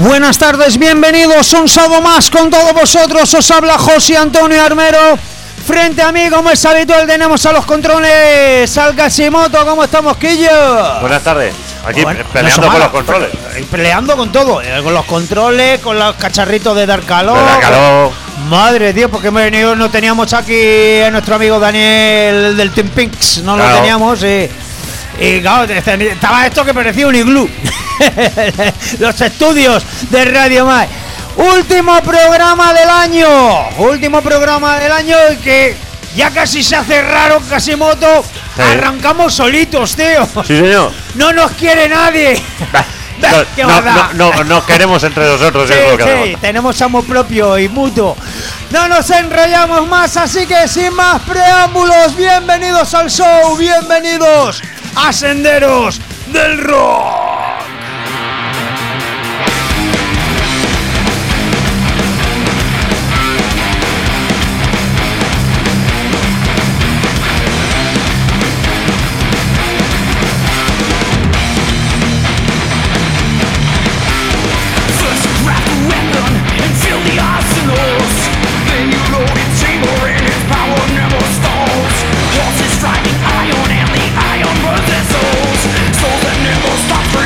Buenas tardes, bienvenidos un sábado más con todos vosotros. Os habla José Antonio Armero. Frente a mí, como es habitual, tenemos a los controles al Casimoto. ¿Cómo estamos, Quillo? Buenas tardes. Aquí bueno, peleando con los controles. Peleando con todo, con los controles, con los cacharritos de dar calor. De dar calor. Madre de Dios, porque no teníamos aquí a nuestro amigo Daniel del Team Pinks. No claro. Lo teníamos y claro, estaba esto que parecía un iglú. Los estudios de Radio Mai. Último programa del año y que ya casi se hace raro, Casimoto. Sí. Arrancamos solitos, tío. Sí, señor. No nos quiere nadie. No nos queremos entre nosotros. Sí, tenemos amor propio y mutuo. No nos enrollamos más, así que sin más preámbulos, bienvenidos al show, bienvenidos a Senderos del Rock. Stop for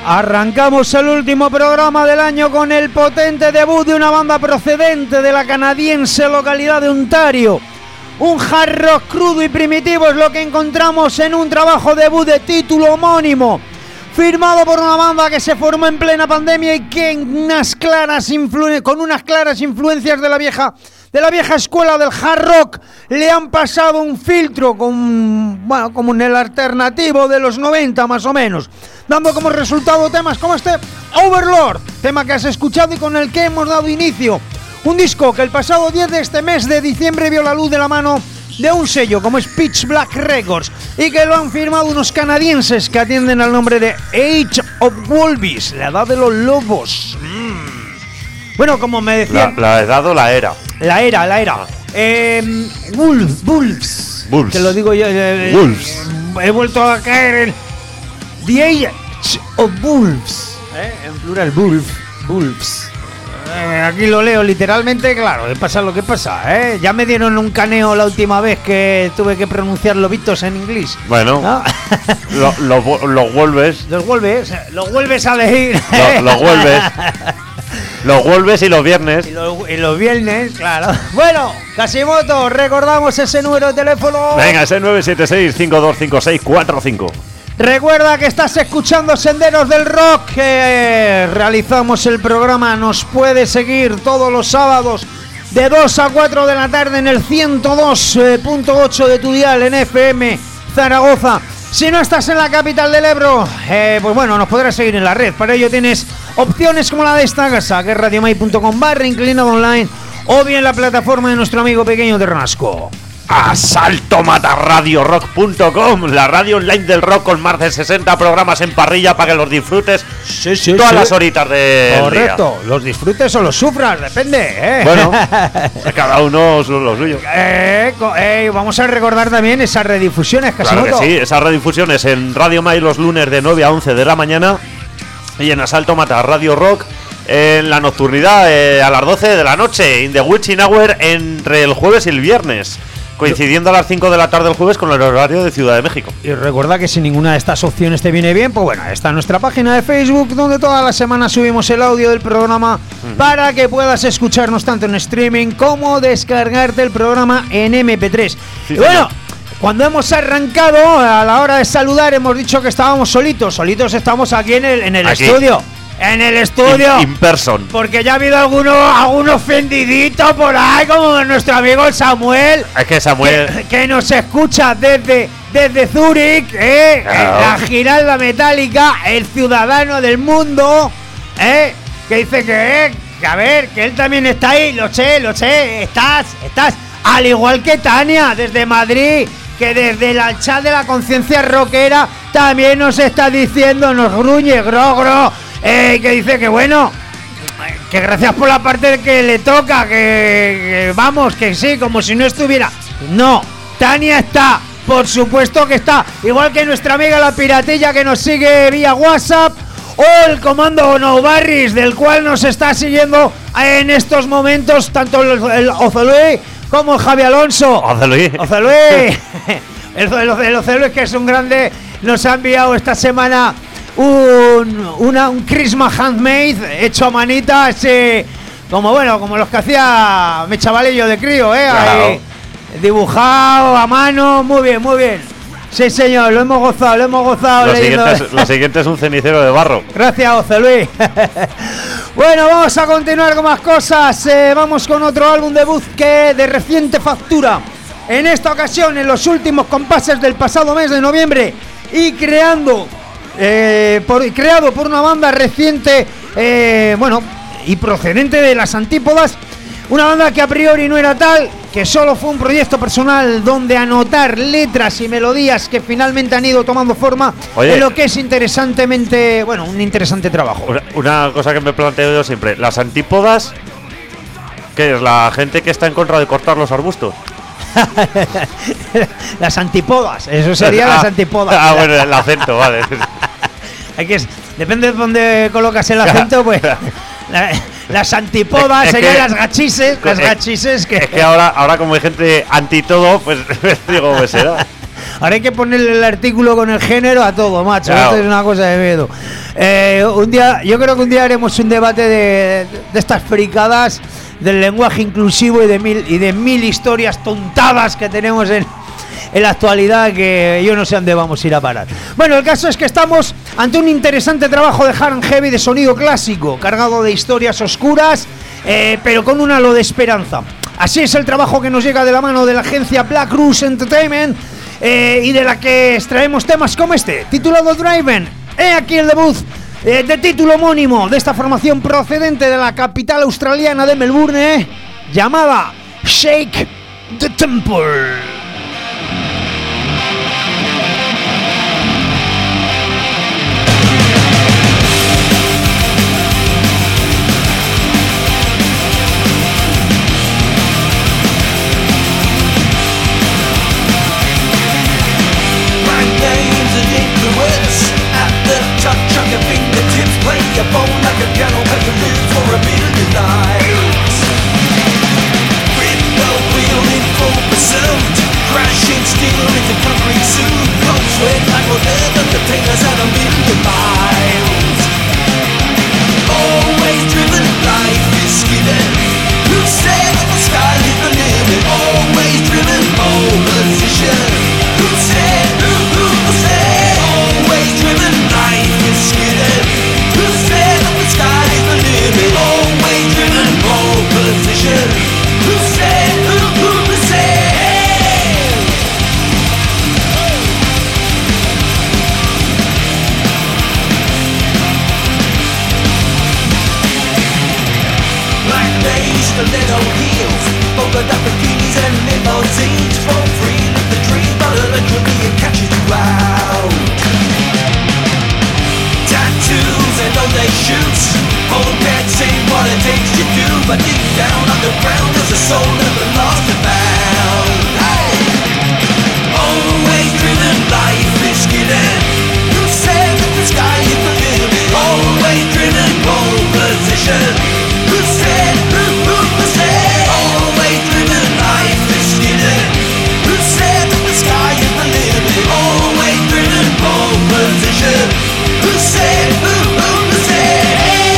Arrancamos el último programa del año con el potente debut de una banda procedente de la canadiense localidad de Ontario. Un hard rock crudo y primitivo es lo que encontramos en un trabajo debut de título homónimo, firmado por una banda que se formó en plena pandemia y que con unas claras influencias de la vieja escuela del hard rock le han pasado un filtro como en el alternativo de los 90 más o menos, dando como resultado temas como este Overlord, tema que has escuchado y con el que hemos dado inicio. Un disco que el pasado 10 de este mes de diciembre vio la luz de la mano de un sello como es Pitch Black Records y que lo han firmado unos canadienses que atienden al nombre de Age of Wolves, la edad de los lobos. Bueno, como me decían... La edad o la era. La era. Wolves. Te lo digo yo. Wolves. He vuelto a caer en... The Age of Wolves. En plural, Wolves. Aquí lo leo literalmente, claro, pasa lo que pasa, Ya me dieron un caneo la última vez que tuve que pronunciar lobitos en inglés. Bueno, ¿no? Los vuelves. Los vuelves a elegir. Los vuelves. Los jueves y los viernes. Y los viernes, claro. Bueno, Casimoto, recordamos ese número de teléfono. Venga, ese 976-525645. Recuerda que estás escuchando Senderos del Rock, que realizamos el programa. Nos puedes seguir todos los sábados de 2 a 4 de la tarde en el 102.8 de tu dial en FM Zaragoza. Si no estás en la capital del Ebro, pues bueno, nos podrás seguir en la red. Para ello tienes opciones como la de esta casa, que es radiomai.com/inclinado online, o bien la plataforma de nuestro amigo pequeño de Renasco. asaltomatarradiorock.com, la radio online del rock con más de 60 programas en parrilla para que los disfrutes todas las horitas del correcto, día. Los disfrutes o los sufras, depende, Bueno, cada uno lo suyo. Vamos a recordar también esas redifusiones, Casimoto. Claro que sí, esas redifusiones en Radio Mai los lunes de 9 a 11 de la mañana y en Asalto Mata Radio Rock en la nocturnidad a las 12 de la noche, in the witching hour, entre el jueves y el viernes, coincidiendo a las 5 de la tarde el jueves con el horario de Ciudad de México. Y recuerda que si ninguna de estas opciones te viene bien, pues bueno, está nuestra página de Facebook, donde todas las semanas subimos el audio del programa para que puedas escucharnos tanto en streaming como descargarte el programa en MP3. Sí, y bueno, cuando hemos arrancado, a la hora de saludar, hemos dicho que estábamos solitos estamos aquí en el estudio. En el estudio. In person. Porque ya ha habido algún ofendidito por ahí, como nuestro amigo Samuel. Es que Samuel. Que nos escucha desde Zúrich, Claro. La Giralda Metálica, el ciudadano del mundo, que dice que a ver, que él también está ahí, lo sé. Estás, al igual que Tania, desde Madrid, que desde el chat de la conciencia rockera también nos está diciendo, nos gruñe, gro. Que dice que bueno, que gracias por la parte que le toca, que vamos, que sí, como si no estuviera. No, Tania está, por supuesto que está, igual que nuestra amiga la Piratilla, que nos sigue vía WhatsApp, o el comando No Barris, del cual nos está siguiendo en estos momentos tanto el Oceluí como el Javi Alonso. Oceluí. El Oceluí, que es un grande, nos ha enviado esta semana un Christmas handmade hecho a manita, como los que hacía mi chavalillo de crío, Claro. Ahí, dibujado a mano, muy bien. Sí, señor, lo hemos gozado. Lo siguiente es un cenicero de barro. Gracias, José Luis. Bueno, vamos a continuar con más cosas. Vamos con otro álbum debut que de reciente factura. En esta ocasión, en los últimos compases del pasado mes de noviembre, y creado por una banda reciente, y procedente de las Antípodas, una banda que a priori no era tal, que solo fue un proyecto personal donde anotar letras y melodías que finalmente han ido tomando forma. Oye, en lo que es un interesante trabajo. Una cosa que me planteo yo siempre, las Antípodas, ¿qué es? ¿La gente que está en contra de cortar los arbustos? Las antipodas, eso sería las antipodas. Bueno, el acento, vale. Depende de dónde colocas el acento, pues las antipodas serían las gachises. Las gachises que... Es que ahora como hay gente anti todo, pues digo, pues será. Ahora hay que ponerle el artículo con el género a todo, macho. Claro. Esto es una cosa de miedo. Un día, yo creo que un día haremos un debate de estas fricadas del lenguaje inclusivo y de mil historias tontadas que tenemos en la actualidad, que yo no sé dónde vamos a ir a parar. Bueno, el caso es que estamos ante un interesante trabajo de hard and heavy de sonido clásico, cargado de historias oscuras, pero con un halo de esperanza. Así es el trabajo que nos llega de la mano de la agencia Black Cruise Entertainment, y de la que extraemos temas como este, titulado Driven. He aquí el debut de título homónimo de esta formación procedente de la capital australiana de Melbourne, llamada Shake the Temple. Chuck your fingertips, play your bone like a piano, pay your lives for $1 billion. With the wheel in full pursuit, crashing steel into concrete suit, cold sweat like a leather containers at 1,000,000 miles. Always driven, life is skidding. Who said that the sky is the limit? Always driven, pole position. Who said? Who said? Always driven, life is skidding. Who said that the sky is the limit? Always driven, pole position. Who said? Who said? Black days, stiletto heels, polka dot bikinis and limousines. Roll free, live the dream, but eventually it catches you out. Tattoos and all they shoots, old cats say what it takes to do, but deep down underground there's a soul never lost and found. Hey! Always driven, life is skidding. Who said that the sky is the limit? Always driven, pole position. Who said? Who said? Always driven, life is skidding. Who said that the sky is the limit? Always driven, pole position. Who said? Who said?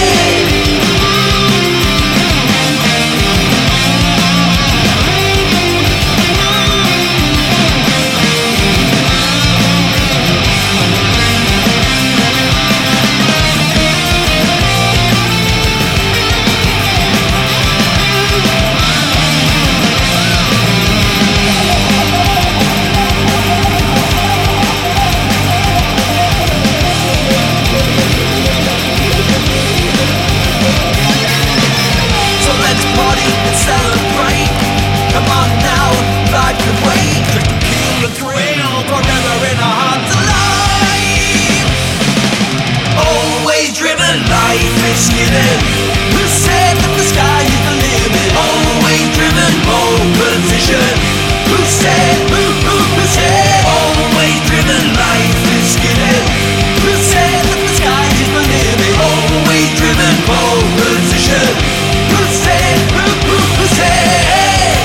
So let's party and celebrate. Come on now, life can wait. Just to kill the thrill, forever in our hearts alive. Always driven, life is skidding. Who said that the sky is the limit? Always driven, pole position. Who said? Who said? Always driven, life is skidding. Who said that the sky is the limit? Always driven, pole position. Who said? Who said?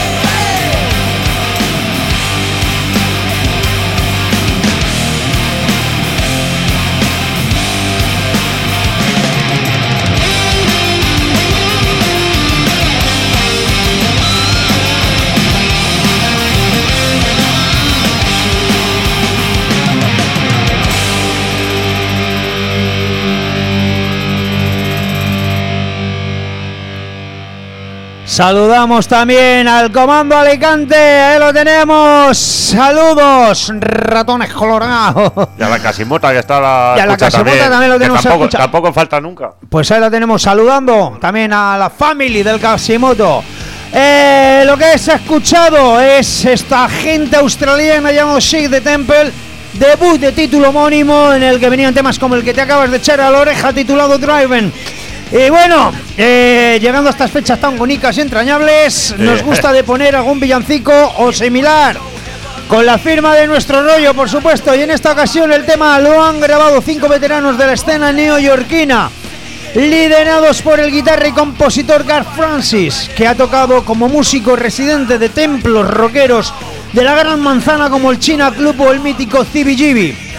Saludamos también al Comando Alicante, ahí lo tenemos. Saludos, ratones colorados. Y a la Casimota, que está la. Y a la Casimota también lo tenemos tampoco falta nunca. Pues ahí la tenemos saludando también a la family del Casimoto. Lo que has escuchado es esta gente australiana llamada Shake the Temple, debut de título homónimo en el que venían temas como el que te acabas de echar a la oreja, titulado Driven. Y bueno, llegando a estas fechas tan bonitas y entrañables, nos gusta de poner algún villancico o similar, con la firma de nuestro rollo, por supuesto. Y en esta ocasión el tema lo han grabado 5 veteranos de la escena neoyorquina, liderados por el guitarra y compositor Garth Francis, que ha tocado como músico residente de templos rockeros de la Gran Manzana como el China Club o el mítico CBGB.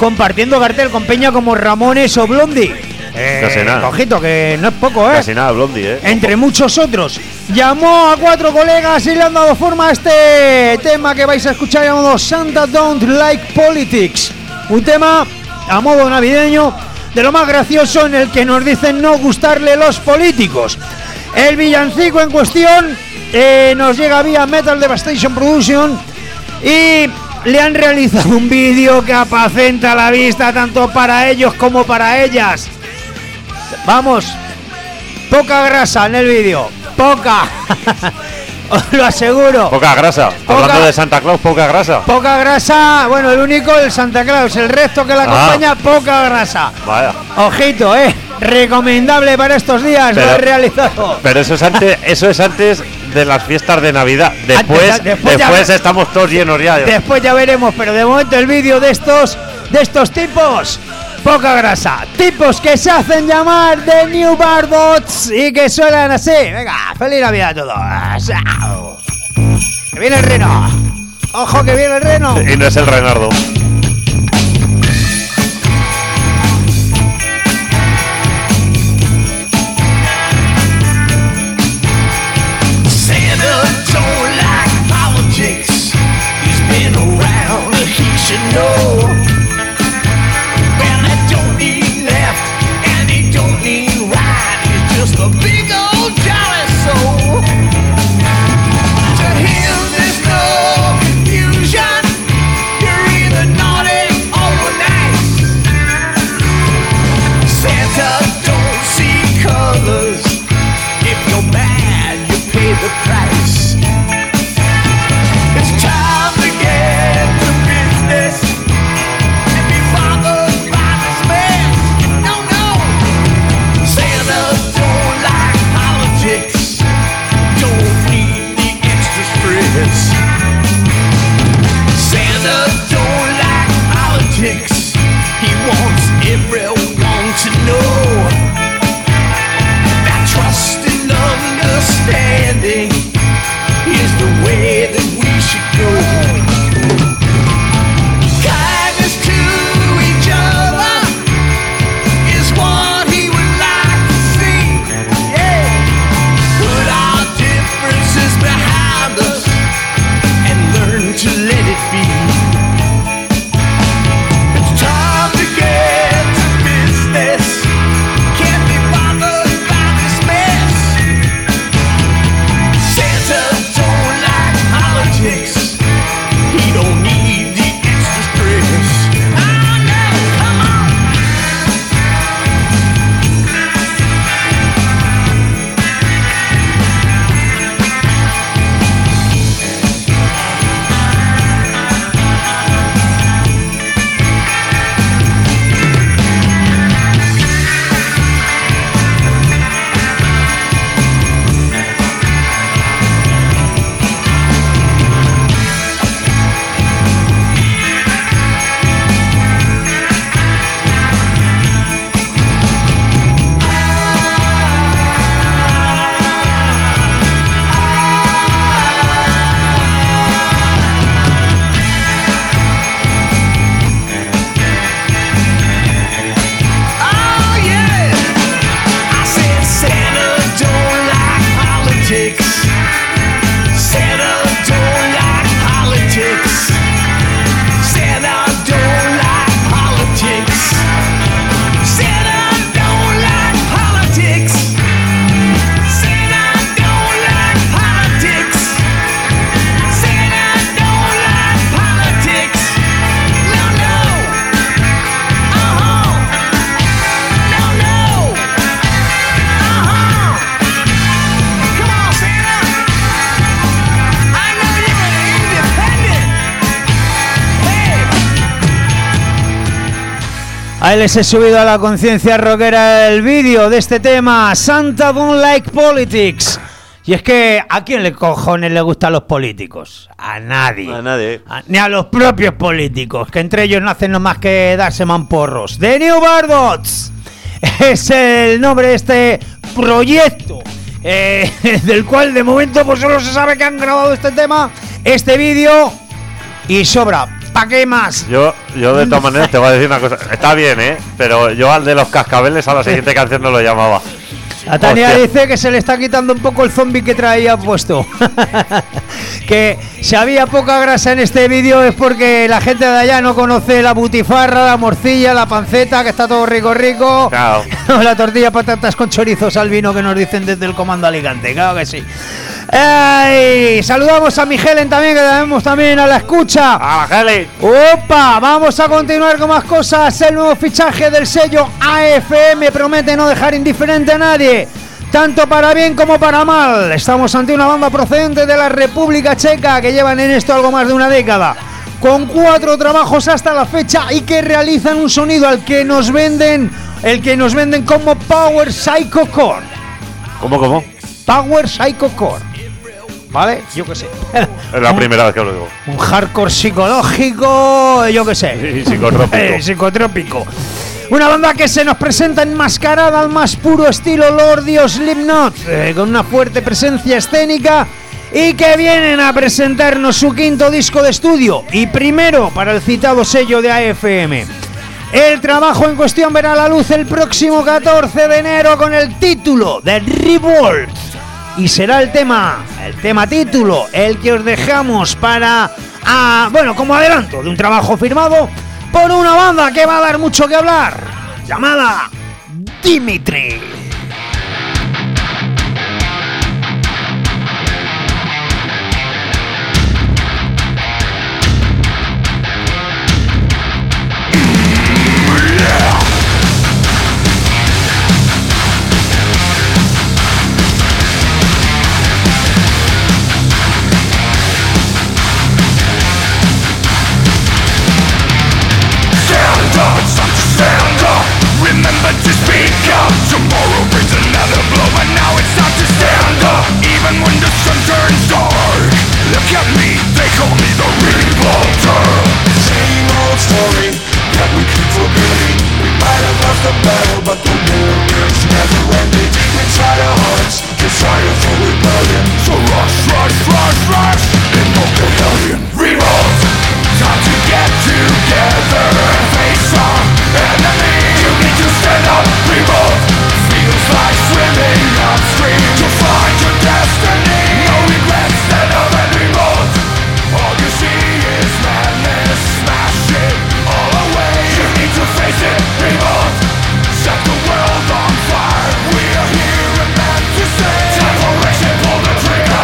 compartiendo cartel con peña como Ramones o Blondie. Casi nada. Ojito, que no es poco, Casi nada, Blondie, entre muchos otros. Llamó a 4 colegas y le han dado forma a este tema que vais a escuchar llamado Santa Don't Like Politics. Un tema a modo navideño, de lo más gracioso, en el que nos dicen no gustarle los políticos. El villancico en cuestión nos llega vía Metal Devastation Production y le han realizado un vídeo que apacenta la vista tanto para ellos como para ellas. Vamos, poca grasa en el vídeo, poca, os lo aseguro. Poca grasa, hablando de Santa Claus, poca grasa. Poca grasa, bueno, el único, el Santa Claus, el resto que la acompaña, poca grasa. Vaya. Ojito, recomendable para estos días, lo he realizado. Pero eso es antes de las fiestas de Navidad. Después estamos todos llenos ya. Después ya veremos, pero de momento el vídeo de estos tipos, poca grasa. Tipos que se hacen llamar The New Barbots y que suenan así. Venga, feliz Navidad a todos. Que viene el reno. Ojo que viene el reno. Y no es el Renardo. Ahí les he subido a la conciencia rockera el vídeo de este tema, Santa Don't Like Politics. Y es que, ¿a quién le cojones le gustan los políticos? A nadie. A nadie. Ni a los propios políticos, que entre ellos no hacen más que darse mamporros. The New Barbots es el nombre de este proyecto, del cual de momento pues solo se sabe que han grabado este tema, este vídeo y sobra. ¿Para qué más? Yo de todas maneras te voy a decir una cosa. Está bien, pero yo al de los cascabeles a la siguiente canción no lo llamaba. A Tania Hostia. dice que se le está quitando un poco el zombie que traía puesto. Que si había poca grasa en este vídeo es porque la gente de allá no conoce la butifarra, la morcilla, la panceta, que está todo rico. Claro. La tortilla patatas con chorizos al vino que nos dicen desde el Comando Alicante, claro que sí. ¡Ey! Saludamos a Miguelen también, que tenemos también a la escucha. ¡A la Heli! ¡Opa! Vamos a continuar con más cosas. El nuevo fichaje del sello AFM promete no dejar indiferente a nadie, tanto para bien como para mal. Estamos ante una banda procedente de la República Checa que llevan en esto algo más de una década, con 4 trabajos hasta la fecha y que realizan un sonido al que nos venden, como Power Psycho Core. ¿Cómo? Power Psycho Core. ¿Vale? Yo qué sé. Es la primera vez que lo digo. Un hardcore psicológico, yo qué sé. Y psicotrópico. Psicotrópico. Una banda que se nos presenta enmascarada al más puro estilo Lordi o Slipknot, con una fuerte presencia escénica, y que vienen a presentarnos su 5º disco de estudio y primero para el citado sello de AFM. El trabajo en cuestión verá la luz el próximo 14 de enero con el título de Revolt. Y será el tema título, el que os dejamos como adelanto de un trabajo firmado por una banda que va a dar mucho que hablar, llamada Dimitri. Stand up, remember to speak up. Tomorrow brings another blow, but now it's time to stand up. Even when the sun turns dark, look at me, they call me the Revolter. Same old story that we keep forgetting. We might have lost the battle, but the war is never ending. Inside our hearts, desire for rebellion. So rush, rush, rush, rush, invoke the hellion. Revolt, time to get together and face our enemy. You need to stand up, revolt. Feels like swimming upstream to find your destiny. No regrets, stand up and revolt. All you see is madness, smash it all away. You need to face it, revolt. Set the world on fire. We are here and meant to stay. Time for action, pull the trigger.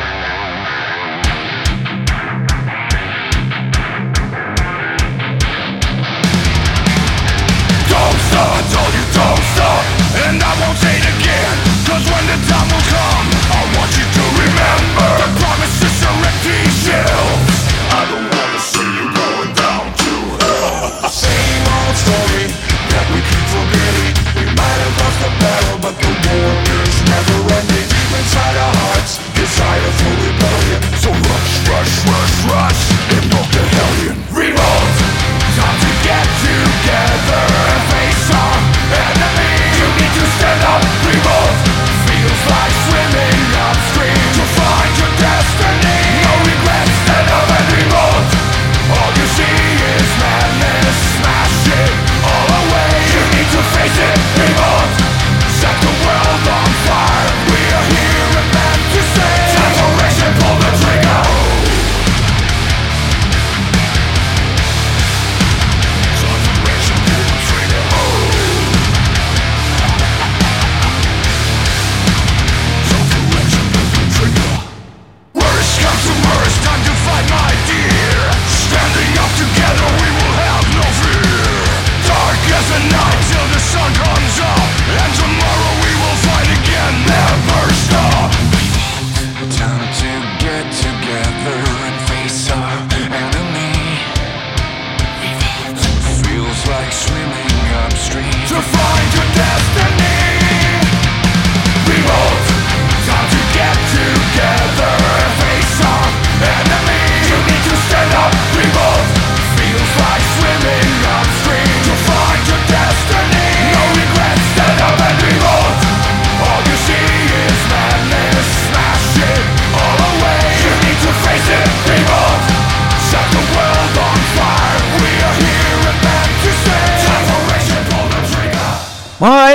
Don't stop, I told you don't stop. And I won't say it again, cause when the time will come, I want you to remember the promises are empty shells. I don't wanna see you going down to hell. Same old story that we keep forgetting. We might have lost the battle, but the war is never ending. Inside our hearts, desire for rebellion. So rush, rush, rush, rush, invoke the hellion. Revolt, time to get together and face our enemy. You need to stand up, revolt. Feels like swimming upstream to find your destiny. No regrets, stand up and revolt. All you see is madness, smash it all away. You need to face it, revolt. Set the world on fire. We are here and meant to stay. Time for action, pull the trigger.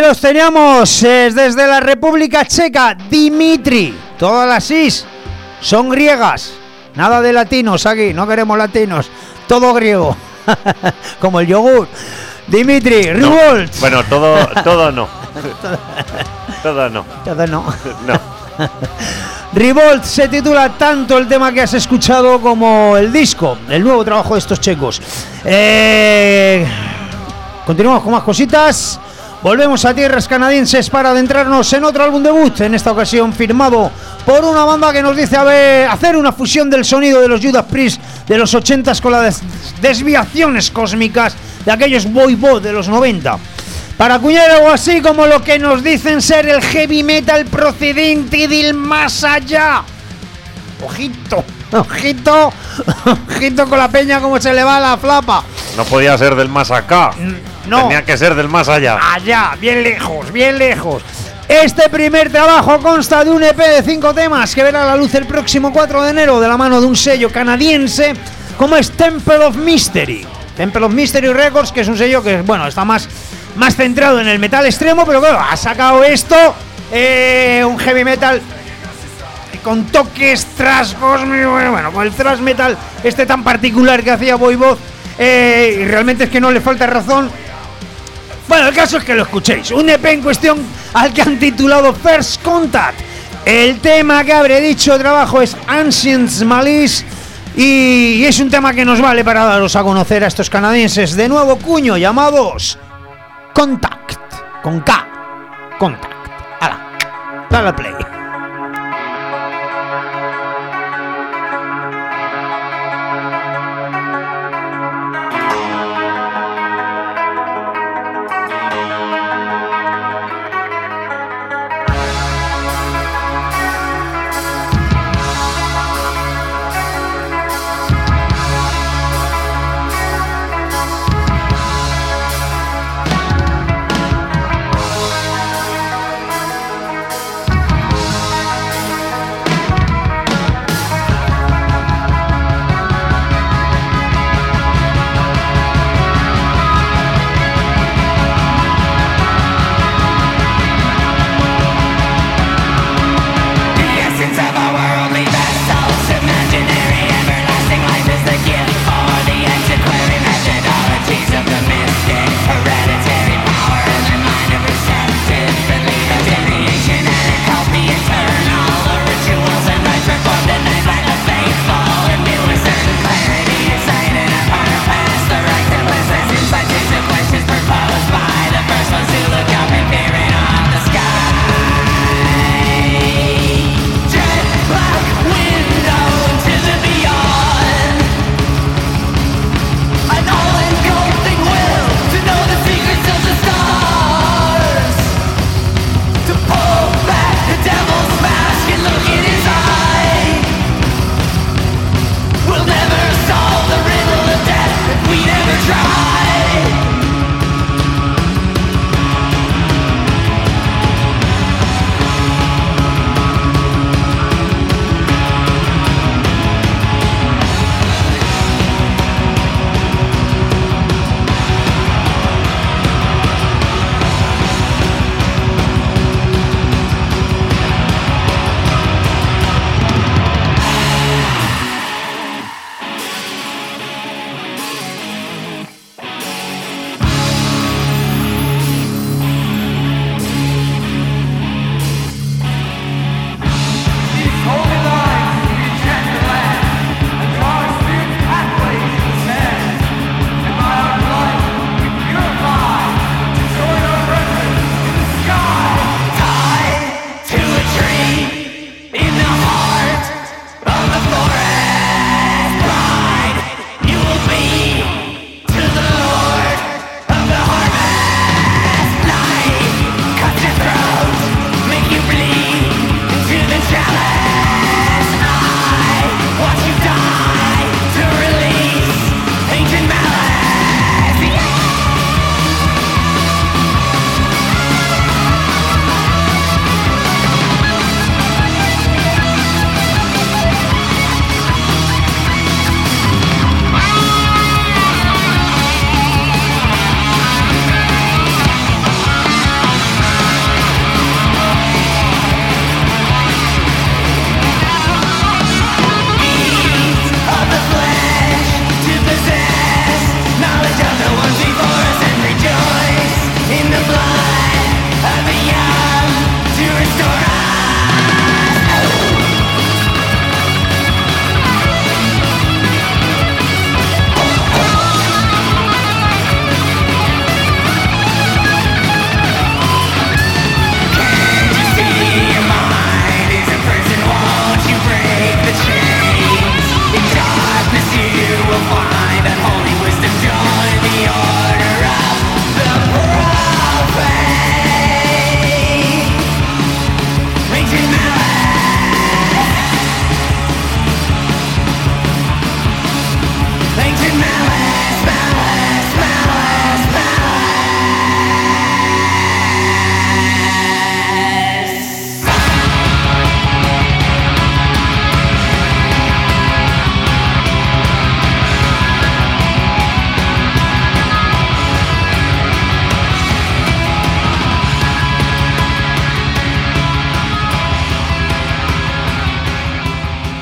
los teníamos desde la República Checa, Dimitri. Todas las is son griegas. Nada de latinos aquí, no queremos latinos. Todo griego. Como el yogur. Dimitri, No. Revolt. Bueno, todo no. Todo no. Todo no. No. Revolt se titula tanto el tema que has escuchado como el disco, el nuevo trabajo de estos checos. Continuamos con más cositas. Volvemos a tierras canadienses para adentrarnos en otro álbum debut, en esta ocasión firmado por una banda que nos dice hacer una fusión del sonido de los Judas Priest de los 80s con las desviaciones cósmicas de aquellos boy band de los 90. Para acuñar algo así como lo que nos dicen ser el heavy metal procedente del más allá. Ojito, ojito, ojito con la peña como se le va la flapa. No podía ser del más acá. No. Tenía que ser del más allá. Allá, bien lejos, bien lejos. Este primer trabajo consta de un EP de 5 temas que verá la luz el próximo 4 de enero de la mano de un sello canadiense como es Temple of Mystery. Temple of Mystery Records, que es un sello que, bueno, está más centrado en el metal extremo, pero claro, ha sacado esto, un heavy metal con toques thrash cósmico, bueno, con el thrash metal este tan particular que hacía Voivod, y realmente es que no le falta razón. Bueno, el caso es que lo escuchéis. Un EP en cuestión al que han titulado First Contact. El tema que habré dicho trabajo es Ancients Malice. Y es un tema que nos vale para daros a conocer a estos canadienses de nuevo cuño llamados Contact. Con K. Contact. Hala. Dale al play.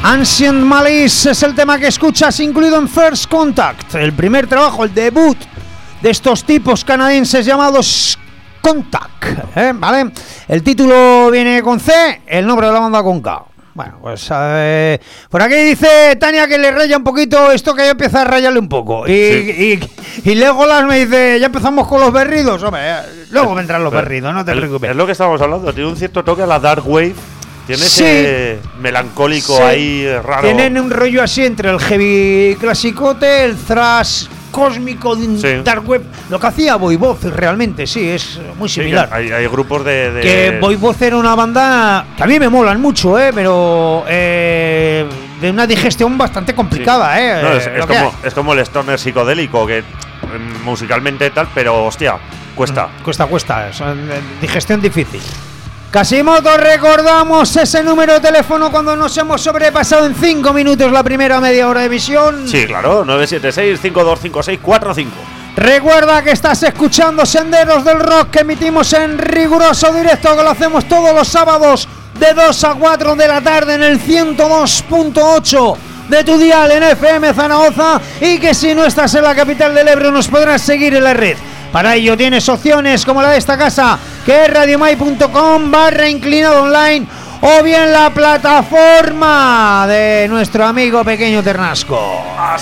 Ancient Malice es el tema que escuchas, incluido en First Contact, el primer trabajo, el debut de estos tipos canadienses llamados Contact, ¿vale? El título viene con C, el nombre de la banda con K. Bueno, pues por aquí dice Tania que le raya un poquito esto, que yo empiezo a rayarle un poco. Y Legolas me dice, ya empezamos con los berridos. Hombre, luego vendrán los berridos, no te preocupes. Es lo que estábamos hablando, tiene un cierto toque a la Dark Wave. Tiene ese melancólico ahí raro. Tienen un rollo así entre el heavy clasicote, el thrash cósmico de Dark Wave. Lo que hacía Voivod realmente, sí, es muy similar. Sí, hay grupos de... Que Voivod era una banda que a mí me molan mucho, pero de una digestión bastante complicada, No, es como el stoner psicodélico, que musicalmente tal, pero hostia, cuesta. Cuesta, es digestión difícil. Casimoto, recordamos ese número de teléfono cuando nos hemos sobrepasado en 5 minutos la primera media hora de emisión. Sí, claro, 976-525645. Recuerda que estás escuchando Senderos del Rock, que emitimos en riguroso directo, que lo hacemos todos los sábados de 2 a 4 de la tarde en el 102.8 de tu dial en FM Zaragoza, y que si no estás en la capital del Ebro nos podrás seguir en la red. Para ello tienes opciones como la de esta casa, que es radiomai.com/inclinado online, o bien la plataforma de nuestro amigo Pequeño Ternasco.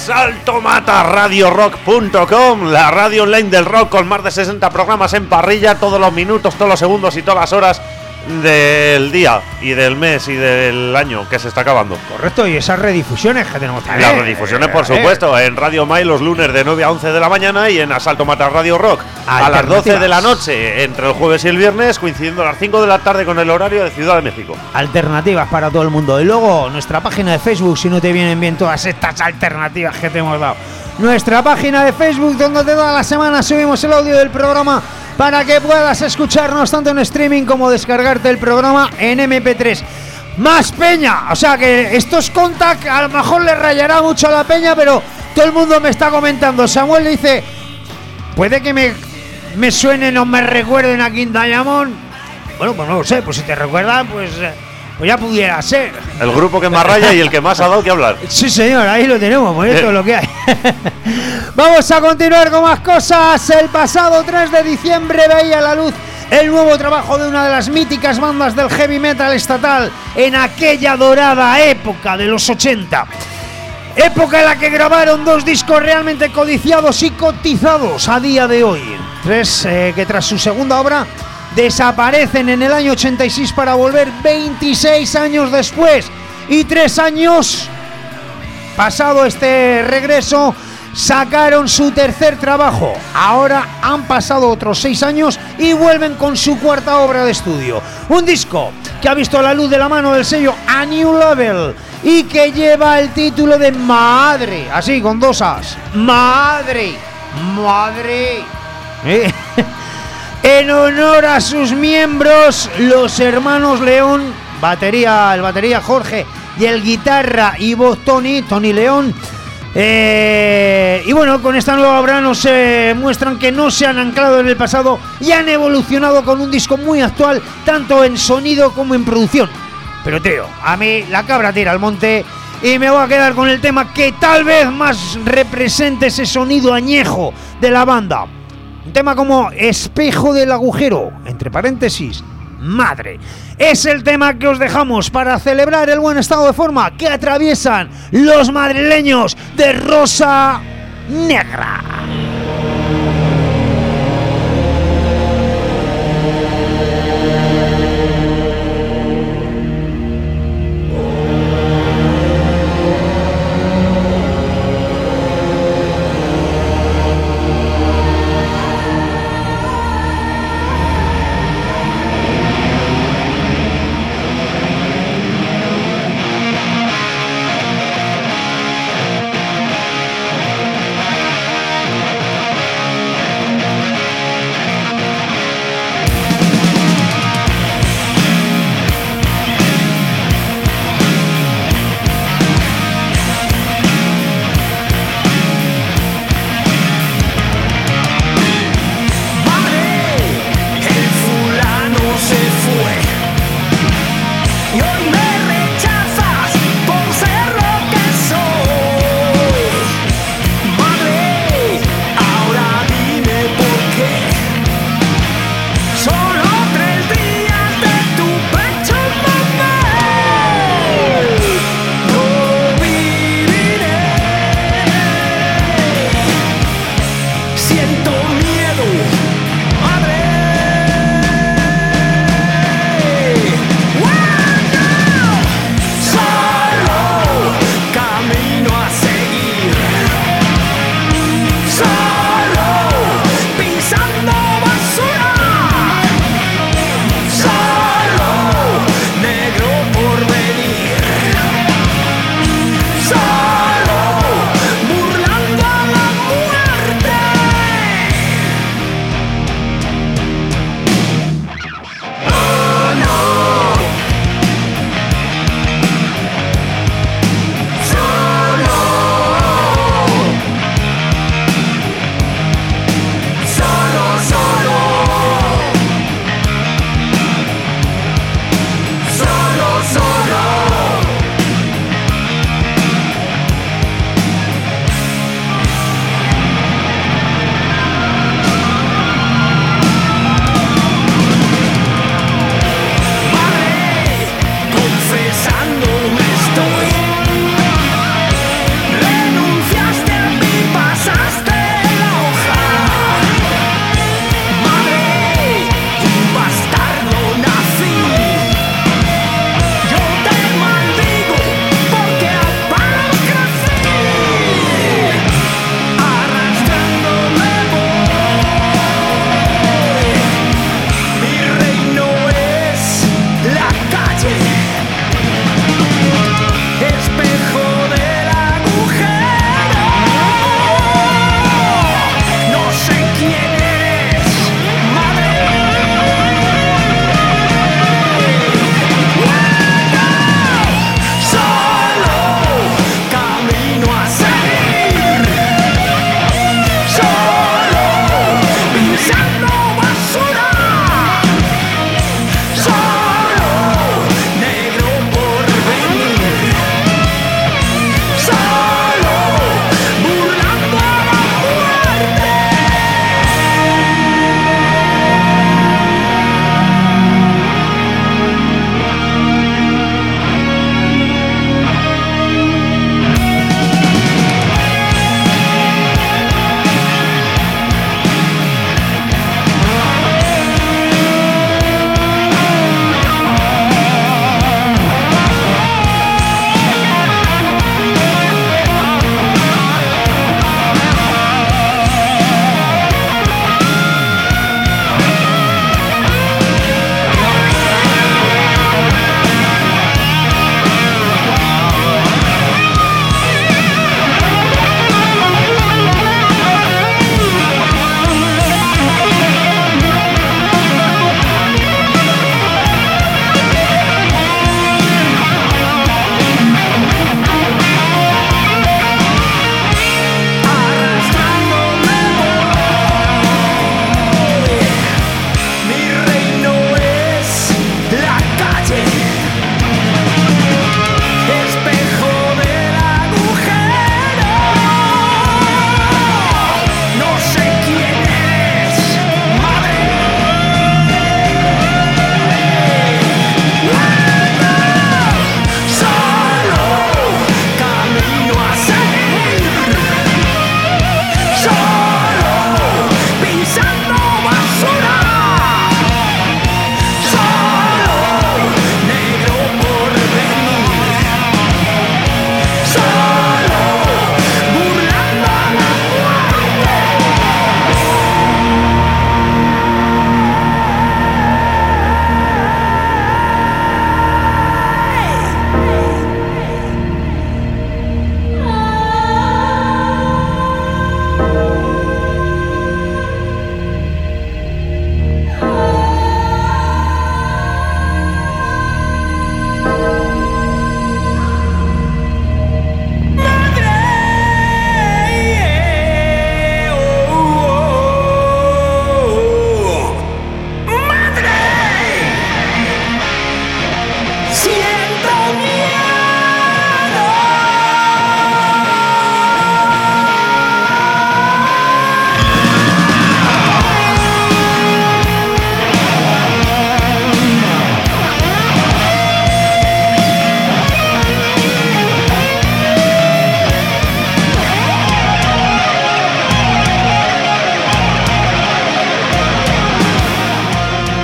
asaltomataradiorock.com, la radio online del rock con más de 60 programas en parrilla, todos los minutos, todos los segundos y todas las horas del día y del mes y del año que se está acabando. Correcto, y esas redifusiones que tenemos también. Las redifusiones, por supuesto, en Radio Mai los lunes de 9 a 11 de la mañana, y en Asalto Mata Radio Rock a las 12 de la noche entre el jueves y el viernes, coincidiendo a las 5 de la tarde con el horario de Ciudad de México. Alternativas para todo el mundo. Y luego nuestra página de Facebook, si no te vienen bien todas estas alternativas que te hemos dado. Nuestra página de Facebook, donde toda la semana subimos el audio del programa para que puedas escucharnos tanto en streaming como descargarte el programa en MP3. Más peña, o sea que estos Contact a lo mejor le rayará mucho a la peña, pero todo el mundo me está comentando. Samuel dice, puede que me suenen o me recuerden a King Diamond. Bueno, pues no lo sé, pues si te recuerdan, pues ya pudiera ser. El grupo que más raya y el que más ha dado que hablar. Sí, señor, ahí lo tenemos, pues esto es lo que hay. Vamos a continuar con más cosas. El pasado 3 de diciembre veía la luz el nuevo trabajo de una de las míticas bandas del heavy metal estatal en aquella dorada época de los 80. Época en la que grabaron 2 discos realmente codiciados y cotizados a día de hoy. 3 que tras su segunda obra desaparecen en el año 86 para volver 26 años después. Y 3 años pasado este regreso sacaron su tercer trabajo. Ahora han pasado otros 6 años y vuelven con su cuarta obra de estudio. Un disco que ha visto la luz de la mano del sello A New Level y que lleva el título de Madre, así con 2 As. Madre. En honor a sus miembros, los hermanos León, el batería Jorge y el guitarra y voz Tony León. Y bueno, con esta nueva obra nos muestran que no se han anclado en el pasado y han evolucionado con un disco muy actual, tanto en sonido como en producción. Pero tío, a mí la cabra tira al monte y me voy a quedar con el tema que tal vez más represente ese sonido añejo de la banda. Un tema como Espejo del Agujero, entre paréntesis, Madre. Es el tema que os dejamos para celebrar el buen estado de forma que atraviesan los madrileños de Rosa Negra.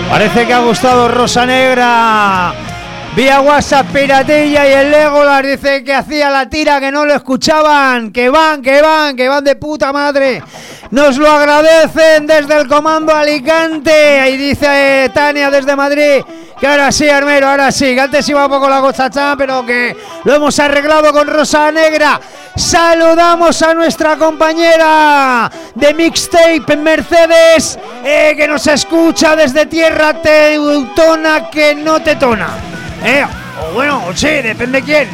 Parece que ha gustado Rosa Negra. Vía WhatsApp Piratilla y el Legolas dice que hacía la tira, que no lo escuchaban, que van de puta madre. Nos lo agradecen desde el Comando Alicante. Y dice Tania desde Madrid que ahora sí, Armero, ahora sí, que antes iba un poco la gochacha, pero que lo hemos arreglado con Rosa Negra. Saludamos a nuestra compañera de Mixtape, Mercedes, que nos escucha desde tierra teutona que no tetona. O bueno, sí, depende quién,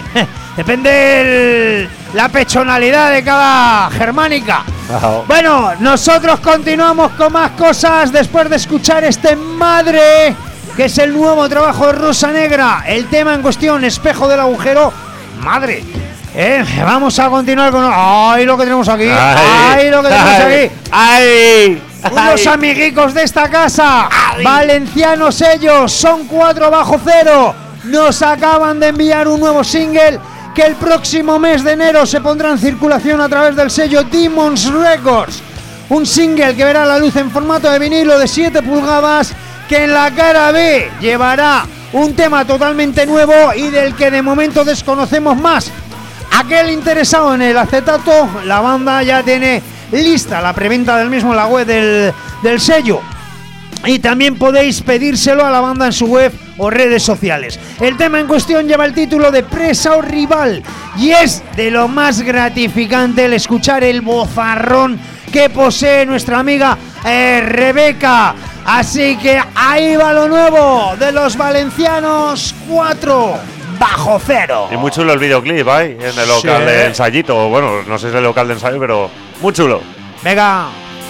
depende la pechonalidad de cada germánica. Bueno, nosotros continuamos con más cosas después de escuchar este Madre, que es el nuevo trabajo de Rosa Negra. El tema en cuestión, Espejo del Agujero, Madre. Vamos a continuar con... ¡Ay, lo que tenemos aquí! ¡Ay, lo que tenemos aquí! ¡Ay! Unos amiguicos de esta casa, valencianos ellos, son 4 Bajo Cero. Nos acaban de enviar un nuevo single que el próximo mes de enero se pondrá en circulación a través del sello Demons Records. Un single que verá la luz en formato de vinilo de 7 pulgadas, que en la cara B llevará un tema totalmente nuevo y del que de momento desconocemos más. Aquel interesado en el acetato, la banda ya tiene lista la preventa del mismo en la web del sello. Y también podéis pedírselo a la banda en su web o redes sociales. El tema en cuestión lleva el título de Presa o Rival. Y es de lo más gratificante el escuchar el vozarrón que posee nuestra amiga Rebeca. Así que ahí va lo nuevo de los valencianos 4 Bajo Cero. Y muy chulo el videoclip ahí, en el local de ensayito. Bueno, no sé si es el local de ensayo, pero muy chulo. Venga,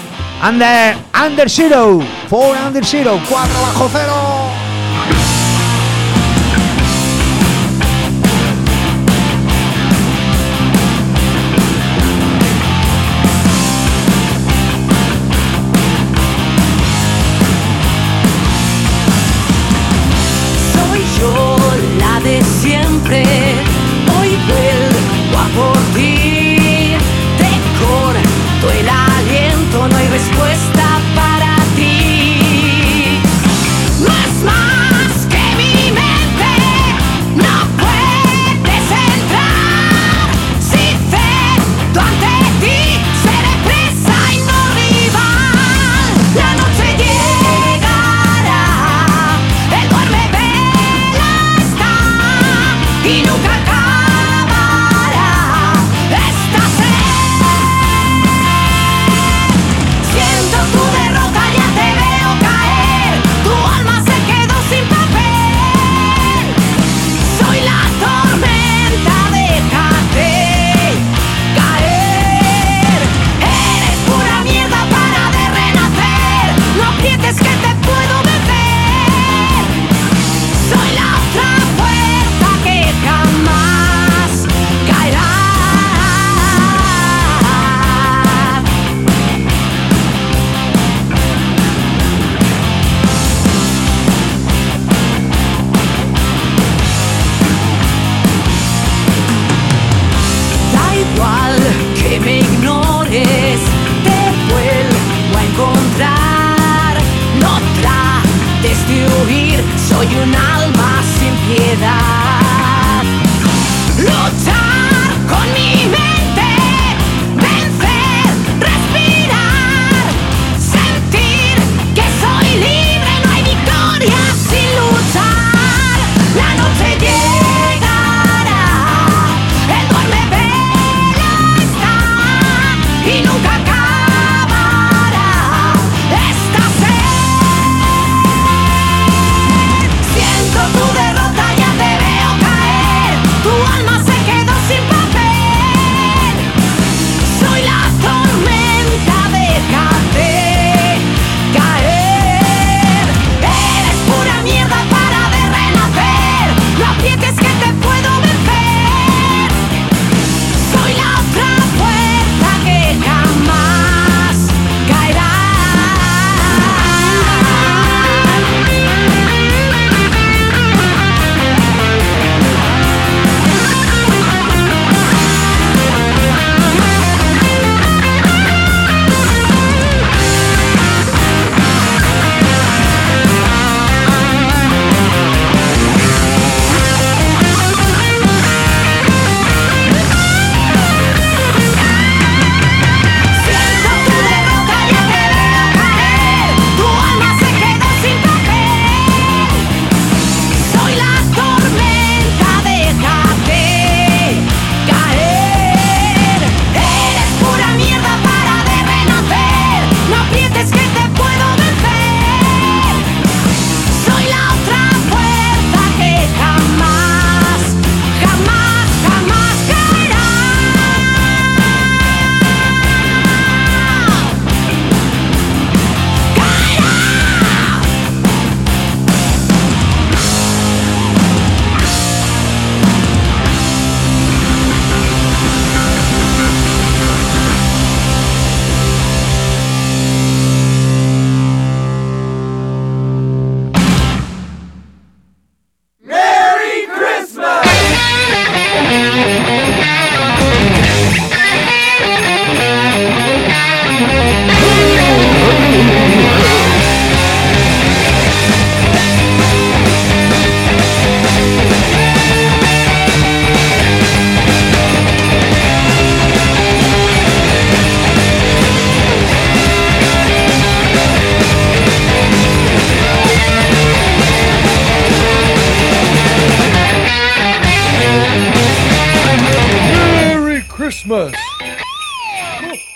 Under Zero, 4 Under Zero, 4 Bajo Cero. Hoy vuelvo a por ti, te corto el aliento, no hay respuesta para ti. No es más.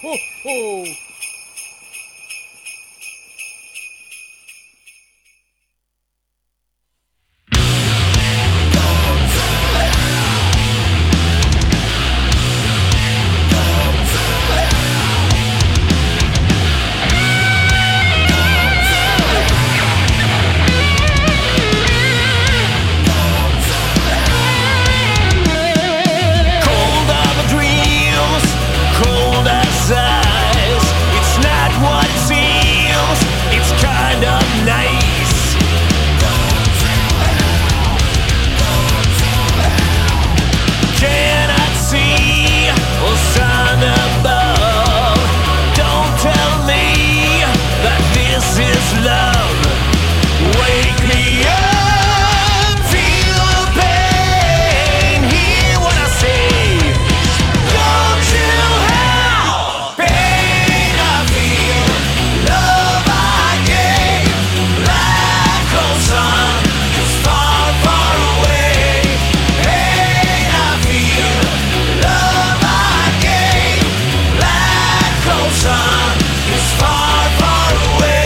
Cold of dreams, cold as ice. It's not what it seems. It's kind of nice. Cannot see a sign above. Don't tell me that this is love. Wake me up, feel the pain. Hear what I say. Don't you have pain I feel, love I gave. Black hole sun is far, far away. Pain I feel, love I gave. Black hole sun is far, far away.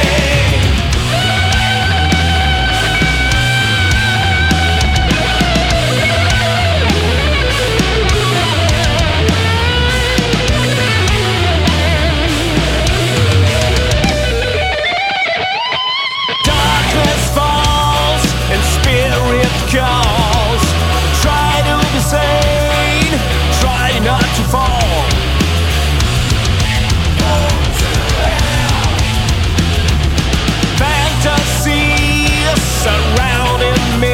Darkness falls and spirit calls. Try to be sane, try not to fall. Fantasy surrounding me.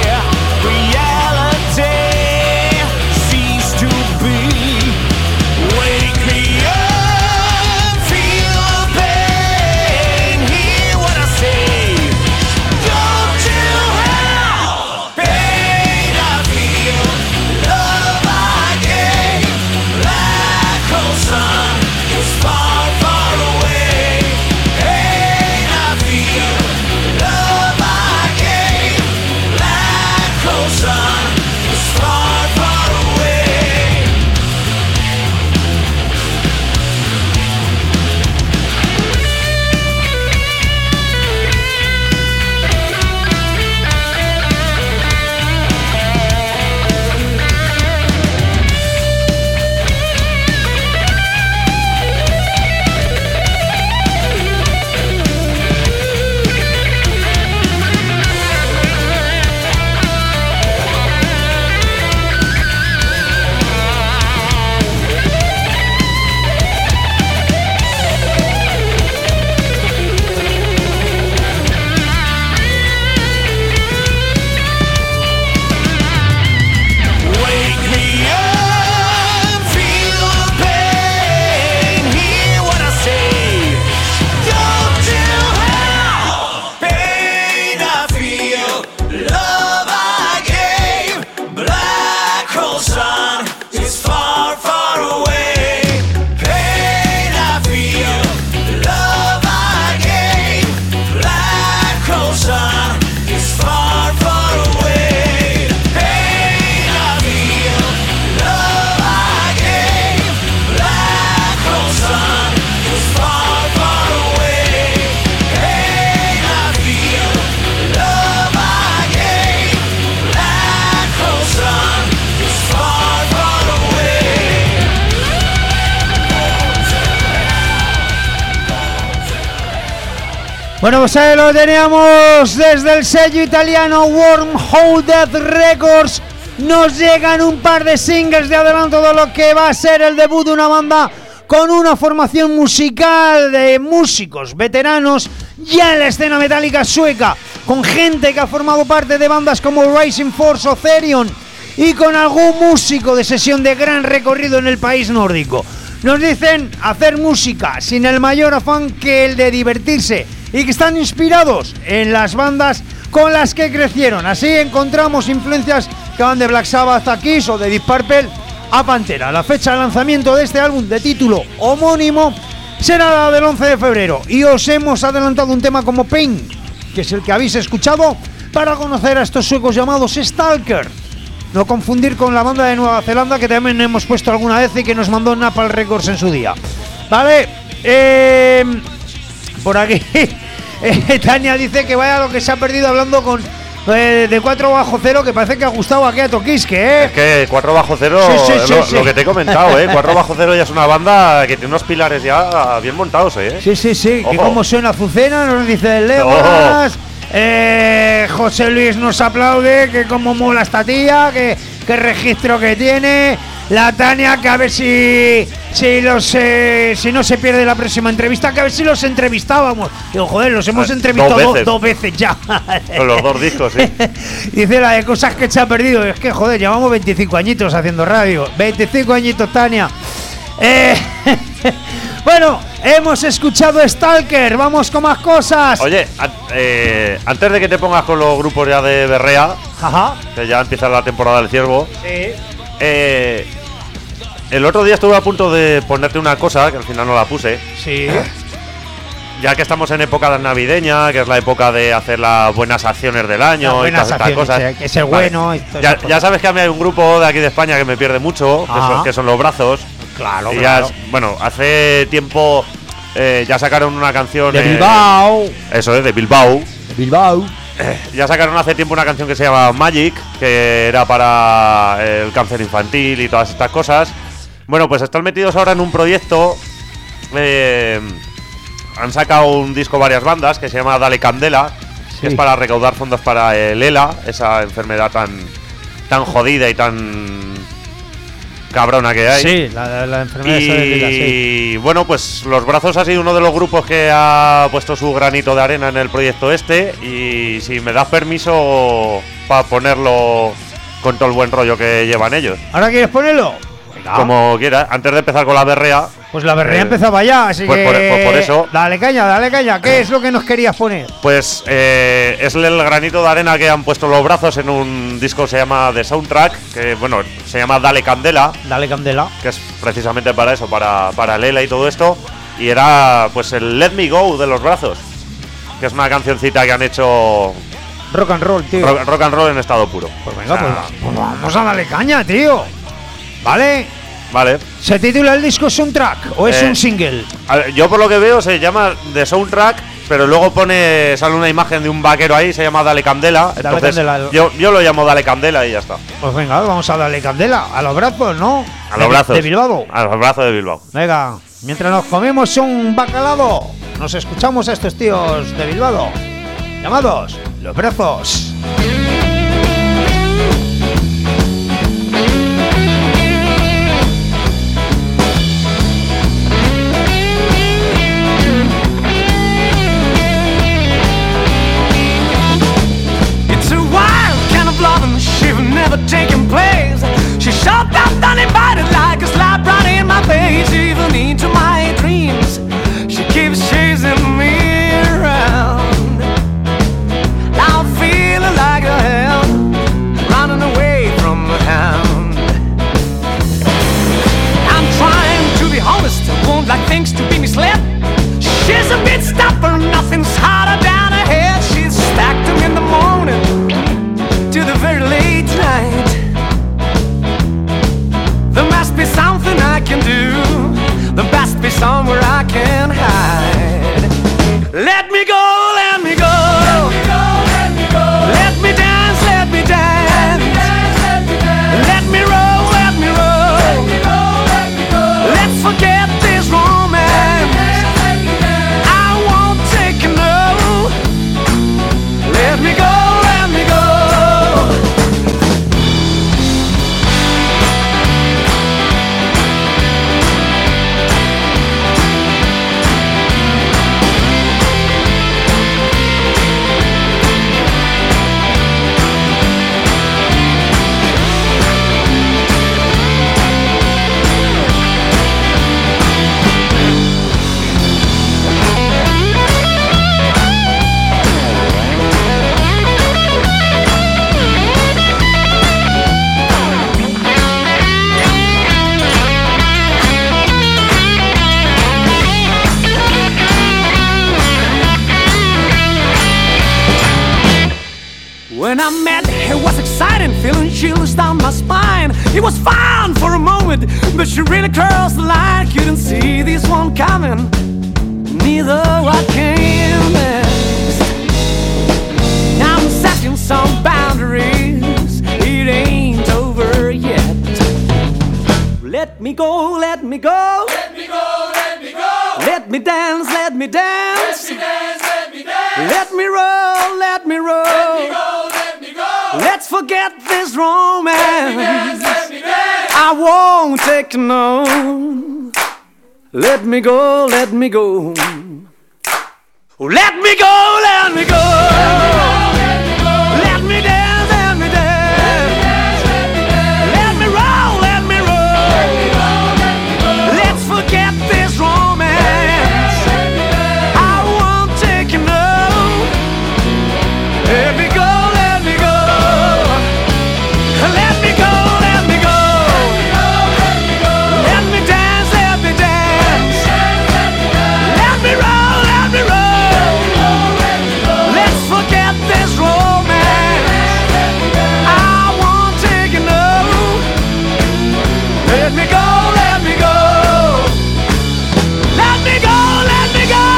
Reality cease to be. Wake me up, feel the pain. Hear what I say. Don't you have pain I feel, love I gave. Black hole sun is far, far away. Pain I feel, love I gave. Black hole sun is far, far away. Wake me up, feel the pain. Hear what I say. Don't you have pain I feel, love I gave. Black hole sun is far, far away. Pain I feel, love I gave. Black hole sun is far, far away. Pain I feel, love I gave. Black hole sun is far, far away. Pain I feel, love I gave. Black hole sun is far, far away. Bueno, pues ahí lo teníamos desde el sello italiano Wormhole Death Records. Nos llegan un par de singles de adelanto de lo que va a ser el debut de una banda con una formación musical de músicos veteranos ya en la escena metálica sueca, con gente que ha formado parte de bandas como Rising Force o Therion y con algún músico de sesión de gran recorrido en el país nórdico. Nos dicen hacer música sin el mayor afán que el de divertirse y que están inspirados en las bandas con las que crecieron. Así encontramos influencias que van de Black Sabbath a Kiss o de Deep Purple a Pantera. La fecha de lanzamiento de este álbum de título homónimo será la del 11 de febrero y os hemos adelantado un tema como Pain, que es el que habéis escuchado, para conocer a estos suecos llamados Stalker. No confundir con la banda de Nueva Zelanda que también hemos puesto alguna vez y que nos mandó Napalm Records en su día. Vale, por aquí Tania dice que vaya lo que se ha perdido hablando con de 4 bajo 0, que parece que ha gustado aquí a Toquisque, Es que 4 bajo 0, Sí. lo que te he comentado, 4 bajo 0 ya es una banda que tiene unos pilares ya bien montados, Sí, que Ojo. como suena Azucena, nos dice el Legolas. José Luis nos aplaude, que como mola esta tía, que registro que tiene. La Tania, que a ver si no se pierde la próxima entrevista, que a ver si los entrevistábamos. Digo, joder, los hemos entrevistado dos veces ya. Con los 2 discos, sí. Dice la de cosas que se ha perdido. Es que, joder, llevamos 25 añitos haciendo radio. 25 añitos, Tania. Bueno, hemos escuchado Stalker. Vamos con más cosas. Oye, antes de que te pongas con los grupos ya de Berrea, Ajá. que ya empieza la temporada del Ciervo, Sí. el otro día estuve a punto de ponerte una cosa, que al final no la puse. Sí. Ya que estamos en época navideña, que es la época de hacer las buenas acciones del año y buenas todas estas acciones, cosas. que es el bueno y todas Ya, esas ya cosas. sabes que a mí hay un grupo de aquí de España que me pierde mucho, Ajá. que son Los Brazos. Claro, Y claro. bueno, hace tiempo ya sacaron una canción. De Bilbao. Eso es, de Bilbao. Bilbao. Ya sacaron hace tiempo una canción que se llama Magic, que era para el cáncer infantil y todas estas cosas. Bueno, pues están metidos ahora en un proyecto. Han sacado un disco varias bandas que se llama Dale Candela, Sí. que es para recaudar fondos para el ELA, esa enfermedad tan jodida y tan cabrona que hay. Sí, la enfermedad esa de Lila, sí. Y bueno, pues Los Brazos ha sido uno de los grupos que ha puesto su granito de arena en el proyecto este. Y si me das permiso para ponerlo con todo el buen rollo que llevan ellos. ¿Ahora quieres ponerlo? Venga. Como quieras, antes de empezar con la berrea. Pues la berrea Eh, empezaba ya, así pues que por eso. Dale caña. ¿Qué es lo que nos querías poner? Pues es el granito de arena que han puesto Los Brazos en un disco que se llama The Soundtrack, que bueno, se llama Dale Candela, Dale candela. que es precisamente para eso, para el ELA y todo esto. Y era pues el Let Me Go de Los Brazos, que es una cancioncita que han hecho Rock and roll, tío. rock and roll en estado puro. Pues venga, O sea, pues vamos a darle caña, tío. ¿Vale? Vale. ¿Se titula el disco Soundtrack o es un single? A ver, yo por lo que veo se llama The Soundtrack, pero luego sale una imagen de un vaquero ahí, se llama Dale Candela. Dale Entonces Candela. yo lo llamo Dale Candela y ya está. Pues venga, vamos a darle candela. A los brazos, ¿no? A los brazos. De Bilbao. A los brazos de Bilbao. Venga, mientras nos comemos un bacalao, nos escuchamos a estos tíos de Bilbao, llamados Los Brazos. It's a wild kind of love and she've never taken place. She shot up anybody like a slap right in my face, even into my dreams. She keeps chasing me around. I'm feeling like a hound, running away from the hound. I'm trying to be honest, won't like things to be misled. She's a bit stubborn, nothing's harder than her head. She's stacked them in the morning to the very late night. There must be something I can do. There must be somewhere I can hide. Let me go, let me go. Let me go, let me go. Let me dance, let me dance. Let me roll, let me roll. Let me go, let me go. Let's forget this romance. I won't take a no. Let me go, let me go. When I met her, it was exciting, feeling chills down my spine. It was fun for a moment. do it, but she really crossed the line. Couldn't see this one coming, neither what came next. Now I'm setting some boundaries, it ain't over yet. Let me go, let me go, Let me go, let me go. let me dance, let me dance. Let me dance, let me dance. Let me roll, let me roll. Let me go, let me go. Let's forget this Let me dance, romance. let me dance. I won't take no. Let me go, let me go. Let me go, let me go. Let me dance, let me dance. Let me roll, let me roll. Let's forget this romance. I won't take no. Let me go, let me go. Let me go, let me go. Let me dance, let me dance. Let me roll, let me roll. Let's forget this romance. I won't take it, no. Let me go, let me go. Let me go, let me go.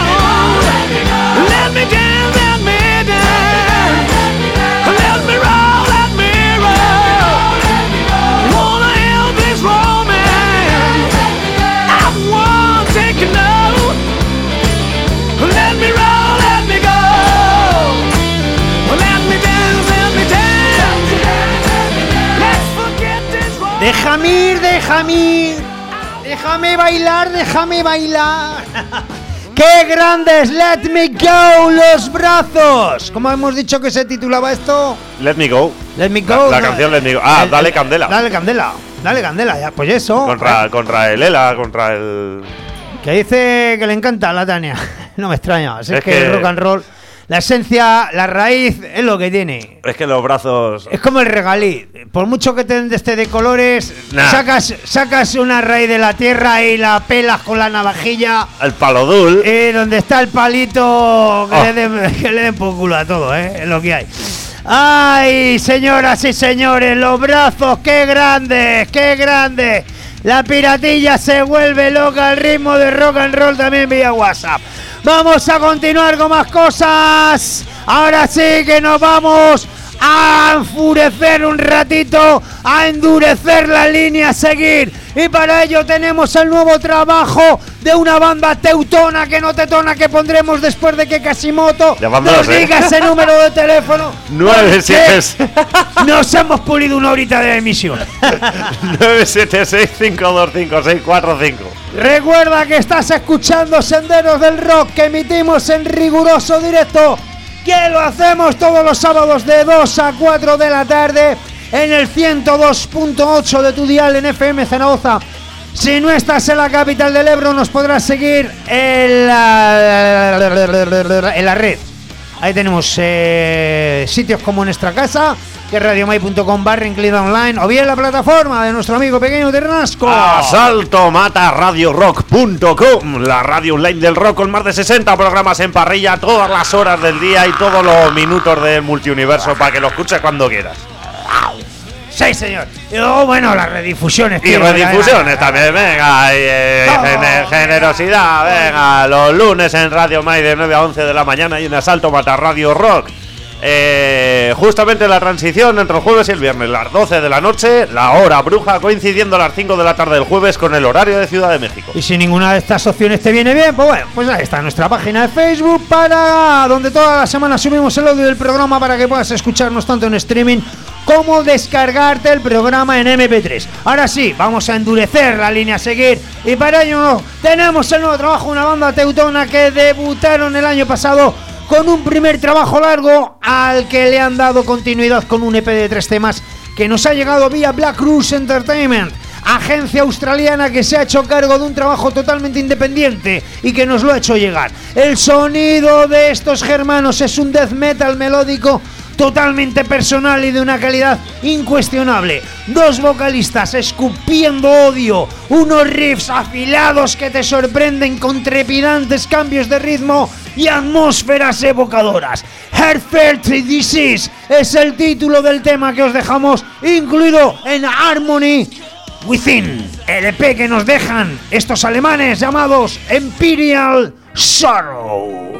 Let me dance, let me dance. Let me roll, let me roll. Wanna help this romance. I won't take it, no. Let me roll, let me go. Let me dance, let me dance. Let's forget this romance. Déjame ir, déjame ir. Déjame bailar, déjame bailar. ¡Qué grandes! Let me go, los brazos. ¿Cómo hemos dicho que se titulaba esto? Let me go. Let me go. La canción Let me go. Ah, dale candela. Dale candela. Dale candela, ya. Pues eso. Contra el Ela, contra el. Que dice que le encanta a la Tania. No me extraña. Es Es que que- el rock and roll, la esencia, la raíz es lo que tiene. Es que los brazos. Es como el regalí. Por mucho que te den de este de colores, Nah. sacas una raíz de la tierra y la pelas con la navajilla. El palodul. Donde está el palito, que, Oh. que le den por culo a todo, es lo que hay. ¡Ay, señoras y señores! Los brazos, ¡qué grandes! ¡Qué grandes! La piratilla se vuelve loca al ritmo de rock and roll también vía WhatsApp. Vamos a continuar con más cosas. Ahora sí que nos vamos a enfurecer un ratito, a endurecer la línea a seguir. Y para ello tenemos el nuevo trabajo de una banda teutona que no tetona que pondremos después de que Casimoto Llamándolos, nos diga ese número de teléfono. 976. Nos hemos pulido una horita de emisión. 976-525-645. Recuerda que estás escuchando Senderos del Rock, que emitimos en riguroso directo, que lo hacemos todos los sábados de 2 a 4 de la tarde en el 102.8 de tu dial en FM Zaragoza. Si no estás en la capital del Ebro, nos podrás seguir en la red. Ahí tenemos sitios como Nuestra Casa, que es radiomai.com/incluida online, o bien la plataforma de nuestro amigo Pequeño Ternasco. Asalto mata radiorock.com, la radio online del rock con más de 60 programas en parrilla todas las horas del día y todos los minutos del multiuniverso para que lo escuches cuando quieras. Sí, señor. Y luego, bueno, las redifusiones. Y tío, redifusiones venga, también, venga, y, generosidad, venga, los lunes en Radio Mai de 9 a 11 de la mañana y en Asalto Mata Radio Rock. Justamente la transición entre el jueves y el viernes, las 12 de la noche, la hora bruja, coincidiendo a las 5 de la tarde del jueves con el horario de Ciudad de México. Y si ninguna de estas opciones te viene bien, pues bueno, pues ahí está nuestra página de Facebook, para donde toda la semana subimos el audio del programa para que puedas escucharnos tanto en streaming como descargarte el programa en MP3. Ahora sí, vamos a endurecer la línea a seguir, y para ello tenemos el nuevo trabajo, una banda teutona que debutaron el año pasado con un primer trabajo largo al que le han dado continuidad con un EP de 3 temas que nos ha llegado vía Black Cruise Entertainment, agencia australiana que se ha hecho cargo de un trabajo totalmente independiente y que nos lo ha hecho llegar. El sonido de estos germanos es un death metal melódico totalmente personal y de una calidad incuestionable. Dos vocalistas escupiendo odio, unos riffs afilados que te sorprenden con trepidantes cambios de ritmo y atmósferas evocadoras. Heartfelt Disease es el título del tema que os dejamos incluido en Harmony Within, el EP que nos dejan estos alemanes llamados Imperial Sorrow.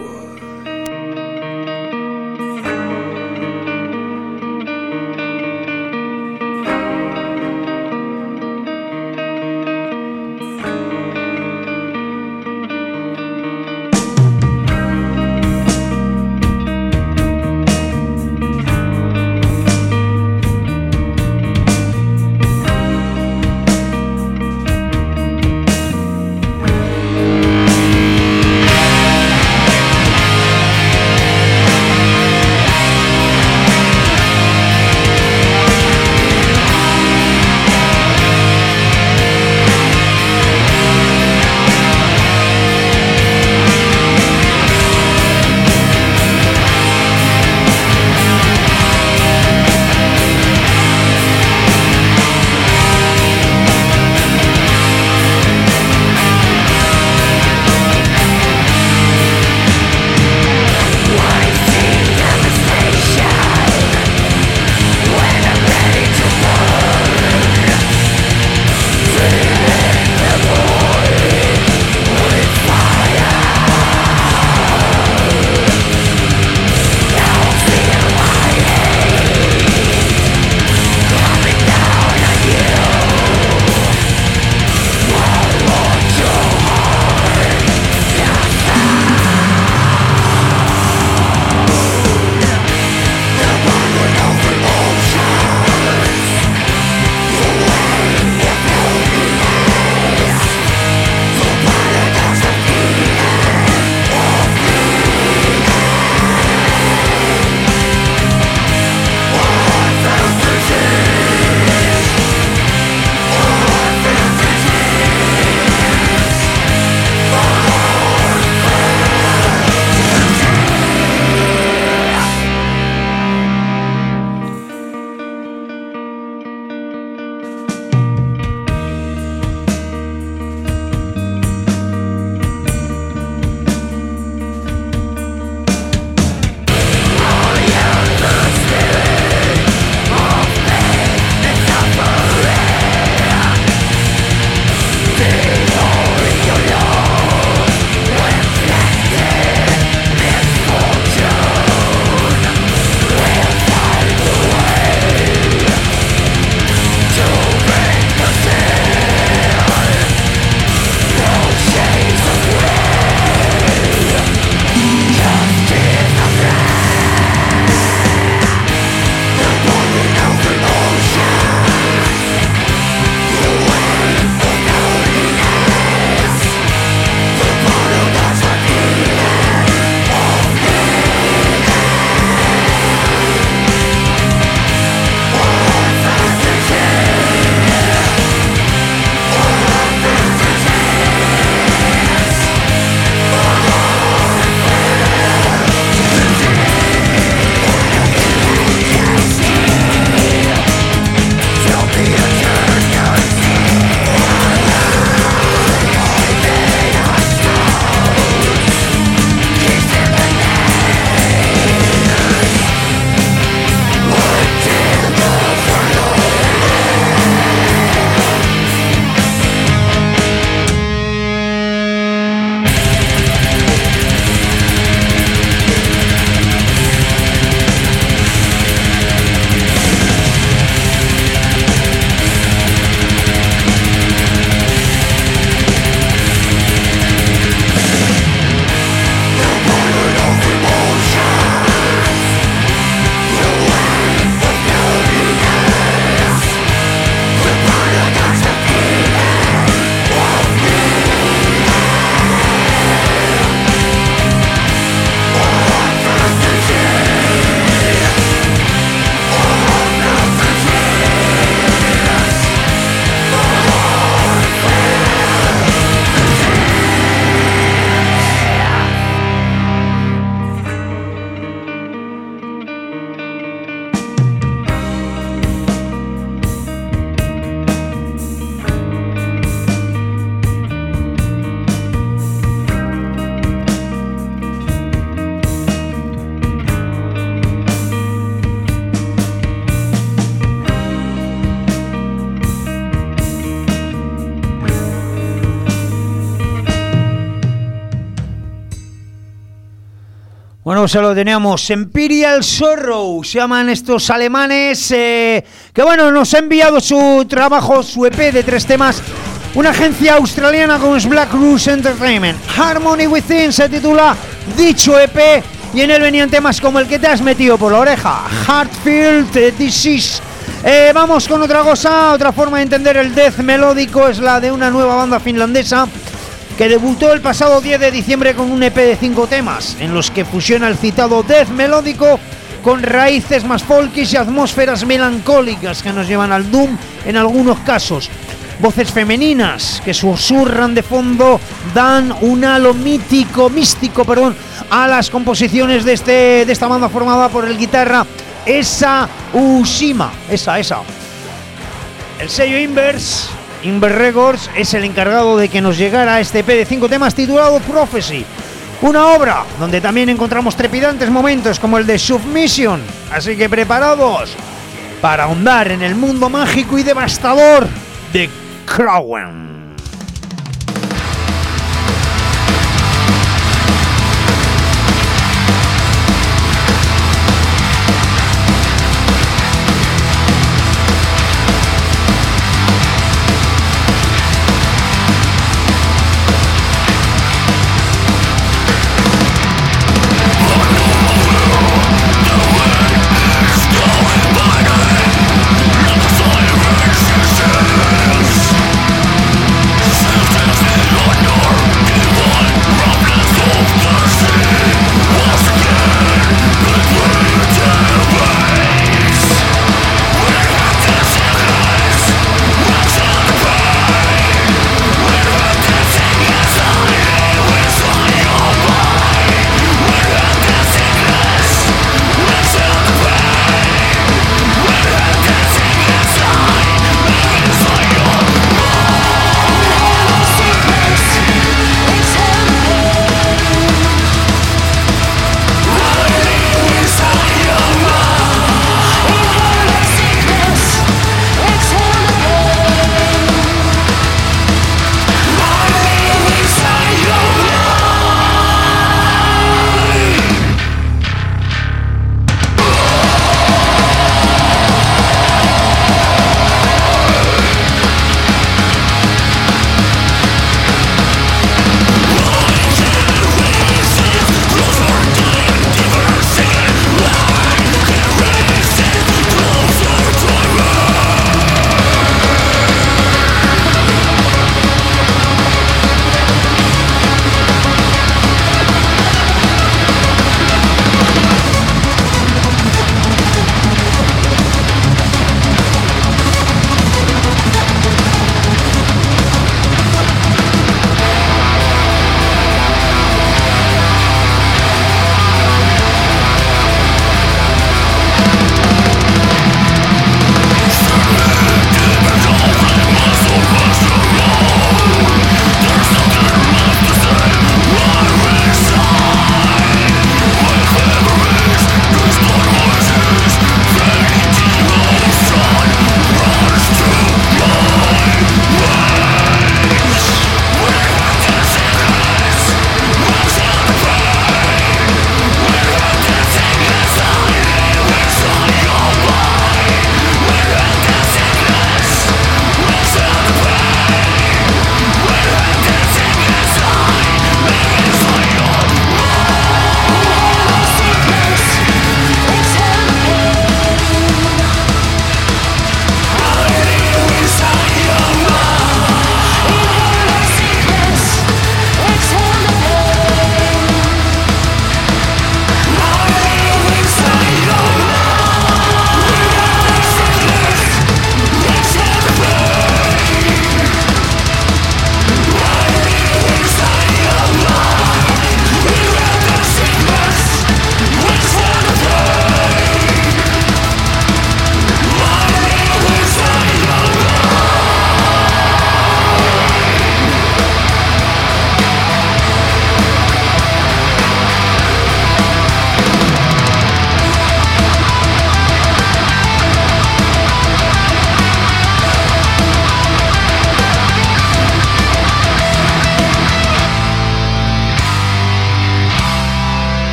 Bueno, se lo teníamos. Imperial Sorrow se llaman estos alemanes que bueno, nos ha enviado su trabajo, su EP de 3 temas. Una agencia australiana como es Black Rose Entertainment. Harmony Within se titula dicho EP y en él venían temas como el que te has metido por la oreja, Heartfield Disease. Vamos con otra cosa, otra forma de entender el death melódico es la de una nueva banda finlandesa que debutó el pasado 10 de diciembre con un EP de 5 temas, en los que fusiona el citado death melódico con raíces más folkis y atmósferas melancólicas que nos llevan al doom en algunos casos. Voces femeninas que susurran de fondo dan un halo místico, a las composiciones de esta banda formada por el guitarra Esa Ushima. Esa. El sello Inverse Records es el encargado de que nos llegara este EP de 5 temas titulado Prophecy, una obra donde también encontramos trepidantes momentos como el de Submission, así que preparados para ahondar en el mundo mágico y devastador de Krauen.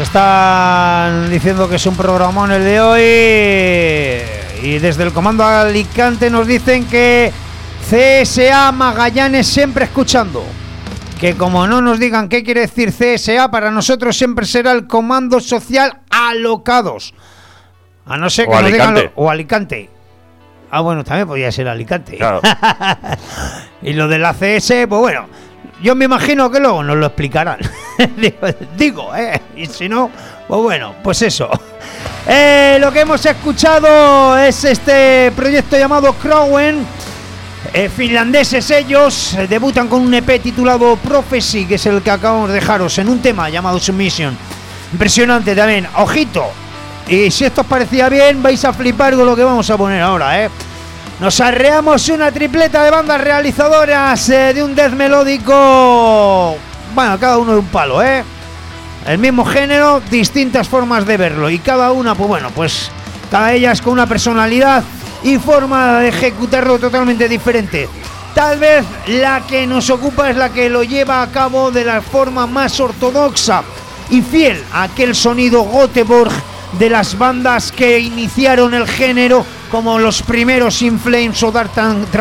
están diciendo que es un programón el de hoy. Y desde el comando Alicante nos dicen que CSA Magallanes siempre escuchando. Que como no nos digan qué quiere decir CSA, para nosotros siempre será el Comando Social Alocados. A no ser que nos digan... O Alicante. Ah, bueno, también podría ser Alicante. Claro. Y lo de la CS, pues bueno, yo me imagino que luego nos lo explicarán. Digo, y si no, pues bueno, pues eso. Lo que hemos escuchado es este proyecto llamado Crowen. Finlandeses ellos, debutan con un EP titulado Prophecy, que es el que acabamos de dejaros, en un tema llamado Submission. Impresionante también, ojito. Y si esto os parecía bien, vais a flipar con lo que vamos a poner ahora, Nos arreamos una tripleta de bandas realizadoras de un death melódico. Bueno, cada uno de un palo, El mismo género, distintas formas de verlo. Y cada una, pues bueno, pues cada ellas con una personalidad y forma de ejecutarlo totalmente diferente. Tal vez la que nos ocupa es la que lo lleva a cabo de la forma más ortodoxa y fiel a aquel sonido Göteborg de las bandas que iniciaron el género, como los primeros In Flames o Dark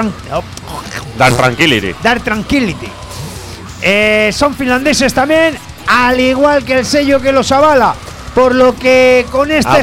Tranquility. Son finlandeses también, al igual que el sello que los avala, por lo que con este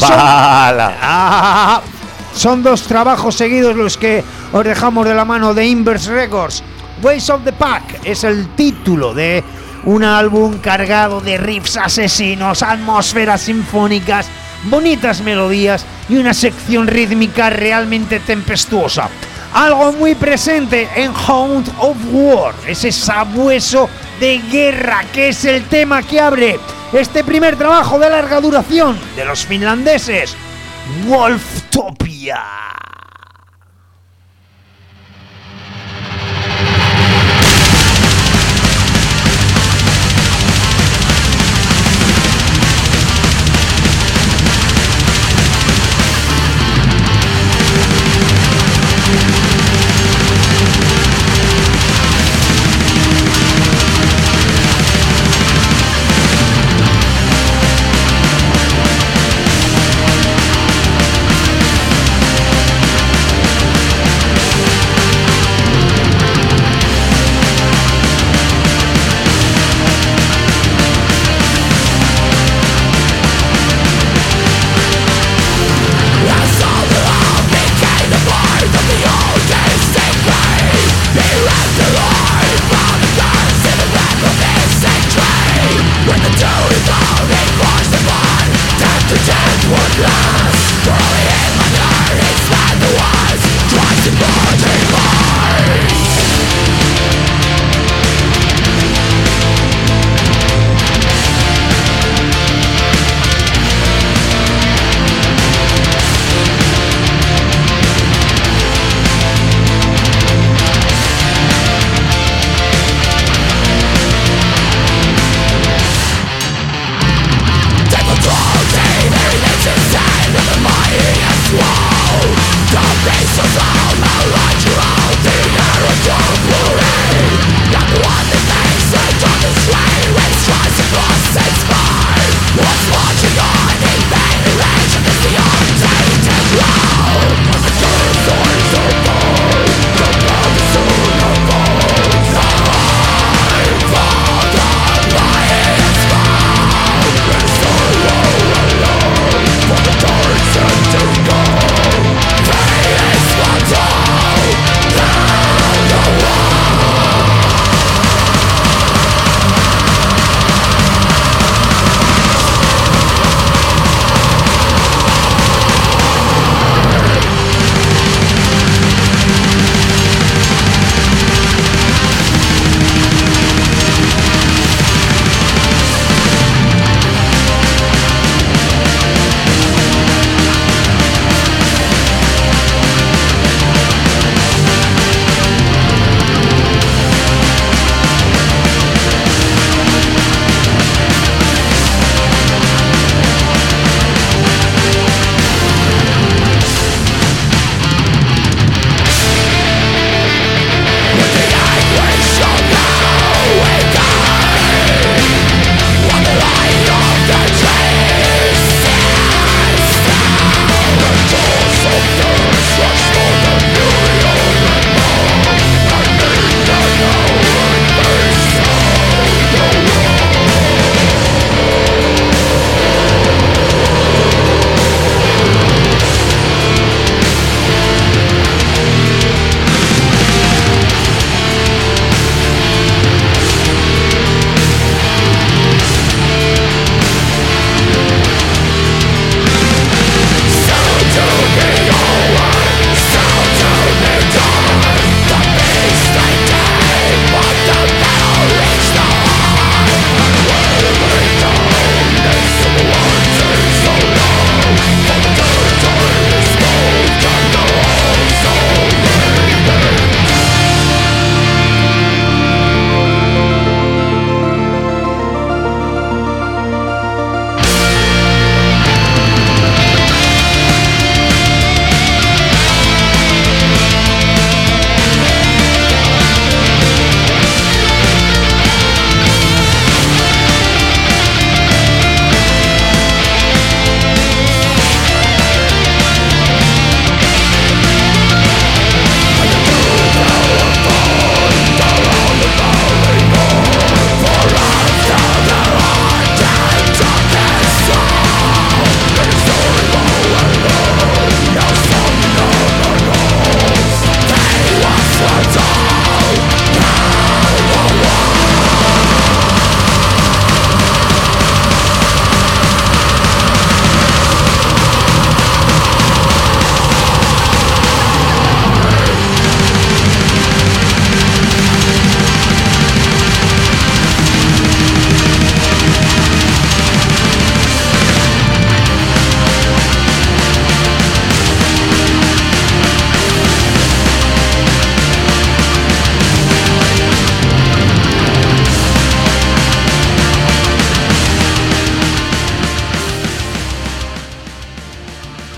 son dos trabajos seguidos los que os dejamos de la mano de Inverse Records. Ways of the Pack es el título de un álbum cargado de riffs asesinos, atmósferas sinfónicas, bonitas melodías y una sección rítmica realmente tempestuosa. Algo muy presente en Hound of War, ese sabueso de guerra que es el tema que abre este primer trabajo de larga duración de los finlandeses, Wolftopia.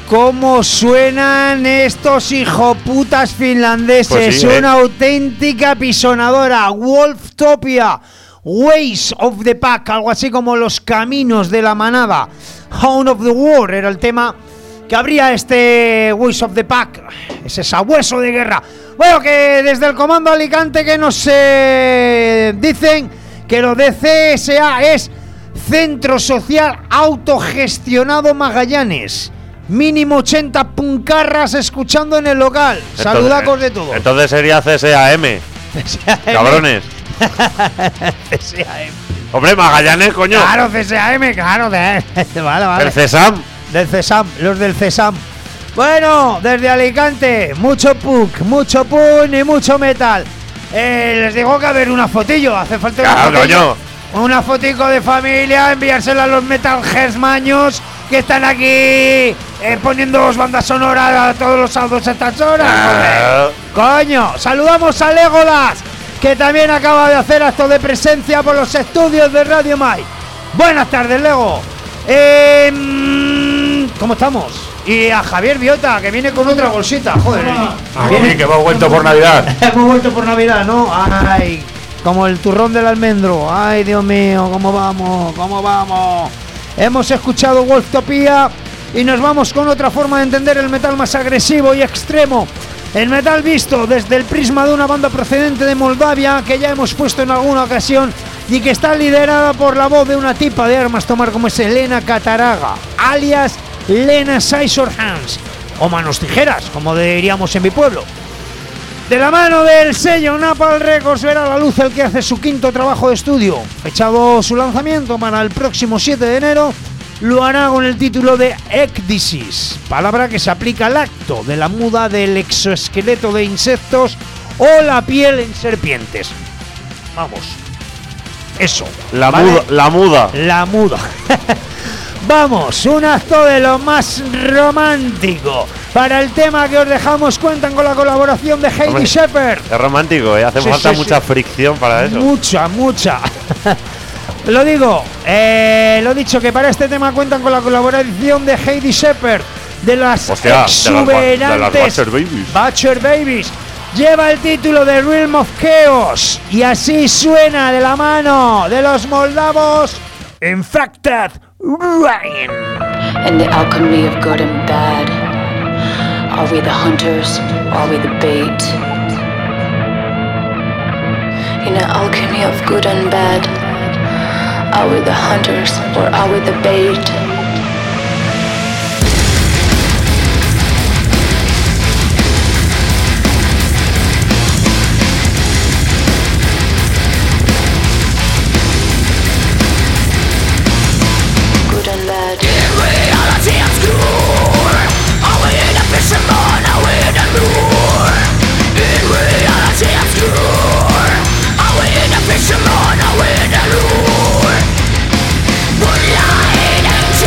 cómo suenan estos hijoputas finlandeses. Pues sí, Una auténtica pisonadora. Wolftopia, Ways of the Pack, algo así como los caminos de la manada. Hound of the War era el tema que abría este Ways of the Pack, ese sabueso de guerra. Bueno, que desde el Comando Alicante que nos dicen que lo de CSA es Centro Social Autogestionado Magallanes. Mínimo 80 puncarras escuchando en el local. Saludacos de todos. Entonces sería CSAM. Cabrones. CSAM. Hombre, Magallanes, coño. Claro, CSAM, claro. Vale. El CESAM. Del CESAM, los del CESAM. Bueno, desde Alicante, mucho punk y mucho metal. Les digo que a ver una fotillo. Hace falta una Claro, fotillo. coño. Una fotico de familia, enviársela a los metalheads maños que están aquí poniéndoos banda sonora a todos los sábados a estas horas. Ah. Coño, saludamos a Legolas, que también acaba de hacer acto de presencia por los estudios de Radio Mai. Buenas tardes, Lego. ¿Cómo estamos? Y a Javier Biota, que viene con otra bolsita, joder. Viene que hemos vuelto por Navidad. Hemos vuelto por Navidad, ¿no? Ay, como el turrón del almendro. Ay, Dios mío, ¿cómo vamos? Hemos escuchado Wolftopia y nos vamos con otra forma de entender el metal más agresivo y extremo. El metal visto desde el prisma de una banda procedente de Moldavia, que ya hemos puesto en alguna ocasión, y que está liderada por la voz de una tipa de armas tomar como es Elena Cataraga, alias Lena Scissorhands, o Manos Tijeras, como diríamos en mi pueblo. De la mano del sello Napalm Records verá la luz el que hace su quinto trabajo de estudio. Fechado su lanzamiento para el próximo 7 de enero, lo hará con el título de ecdysis, palabra que se aplica al acto de la muda del exoesqueleto de insectos o la piel en serpientes. Vamos, eso. La ¿vale? muda. La muda. Vamos, un acto de lo más romántico. Para el tema que os dejamos cuentan con la colaboración de Heidi Hombre, Shepherd. Es romántico, ¿eh? Hace Sí, falta sí, mucha sí. fricción para eso. Mucha. Lo digo, lo dicho, que para este tema cuentan con la colaboración de Heidi Shepherd, de las Hostia, exuberantes de las Butcher Babies. Butcher Babies. Lleva el título de Realm of Chaos y así suena de la mano de los moldavos Infected Rain. And the alchemy of good and bad. Are we the hunters? Are we the bait? In the alchemy of good and bad, are we the hunters or are we the bait? Good and bad. Reality obscure. Are we the fisherman? Are we the lure? In reality obscure. Are we the fisherman? Are we the lure? Moonlight and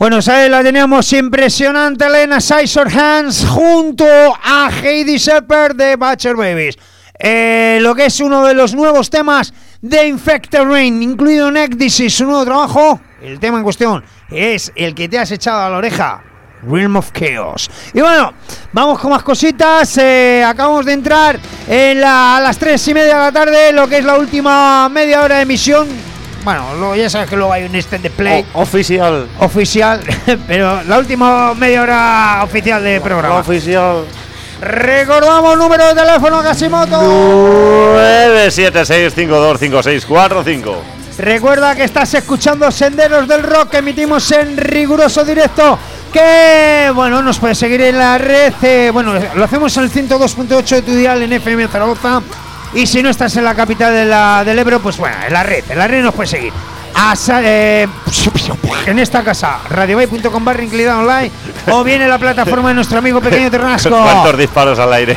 Bueno, ¿sabes? La teníamos impresionante, Lena Scissorhands junto a Heidi Shepard de Butcher Babies. Lo que es uno de los nuevos temas de Infected Rain, incluido en Ecdysis, su nuevo trabajo. El tema en cuestión es el que te has echado a la oreja, Realm of Chaos. Y bueno, vamos con más cositas. Acabamos de entrar a las 3:30 de la tarde, lo que es la última media hora de emisión. Bueno, ya sabes que luego hay un extended play oficial, pero la última media hora oficial de programa. Oficial. Recordamos número de teléfono Casimoto 976525645. Recuerda que estás escuchando Senderos del Rock, que emitimos en riguroso directo. Que bueno, nos puedes seguir en la red. Bueno, lo hacemos en el 102.8 de tu dial en FM Zaragoza. Y si no estás en la capital del Ebro, pues bueno, en la red nos puedes seguir. En esta casa, radiobay.com/inclida online, o bien en la plataforma de nuestro amigo Pequeño Ternasco. ¿Cuántos disparos al aire?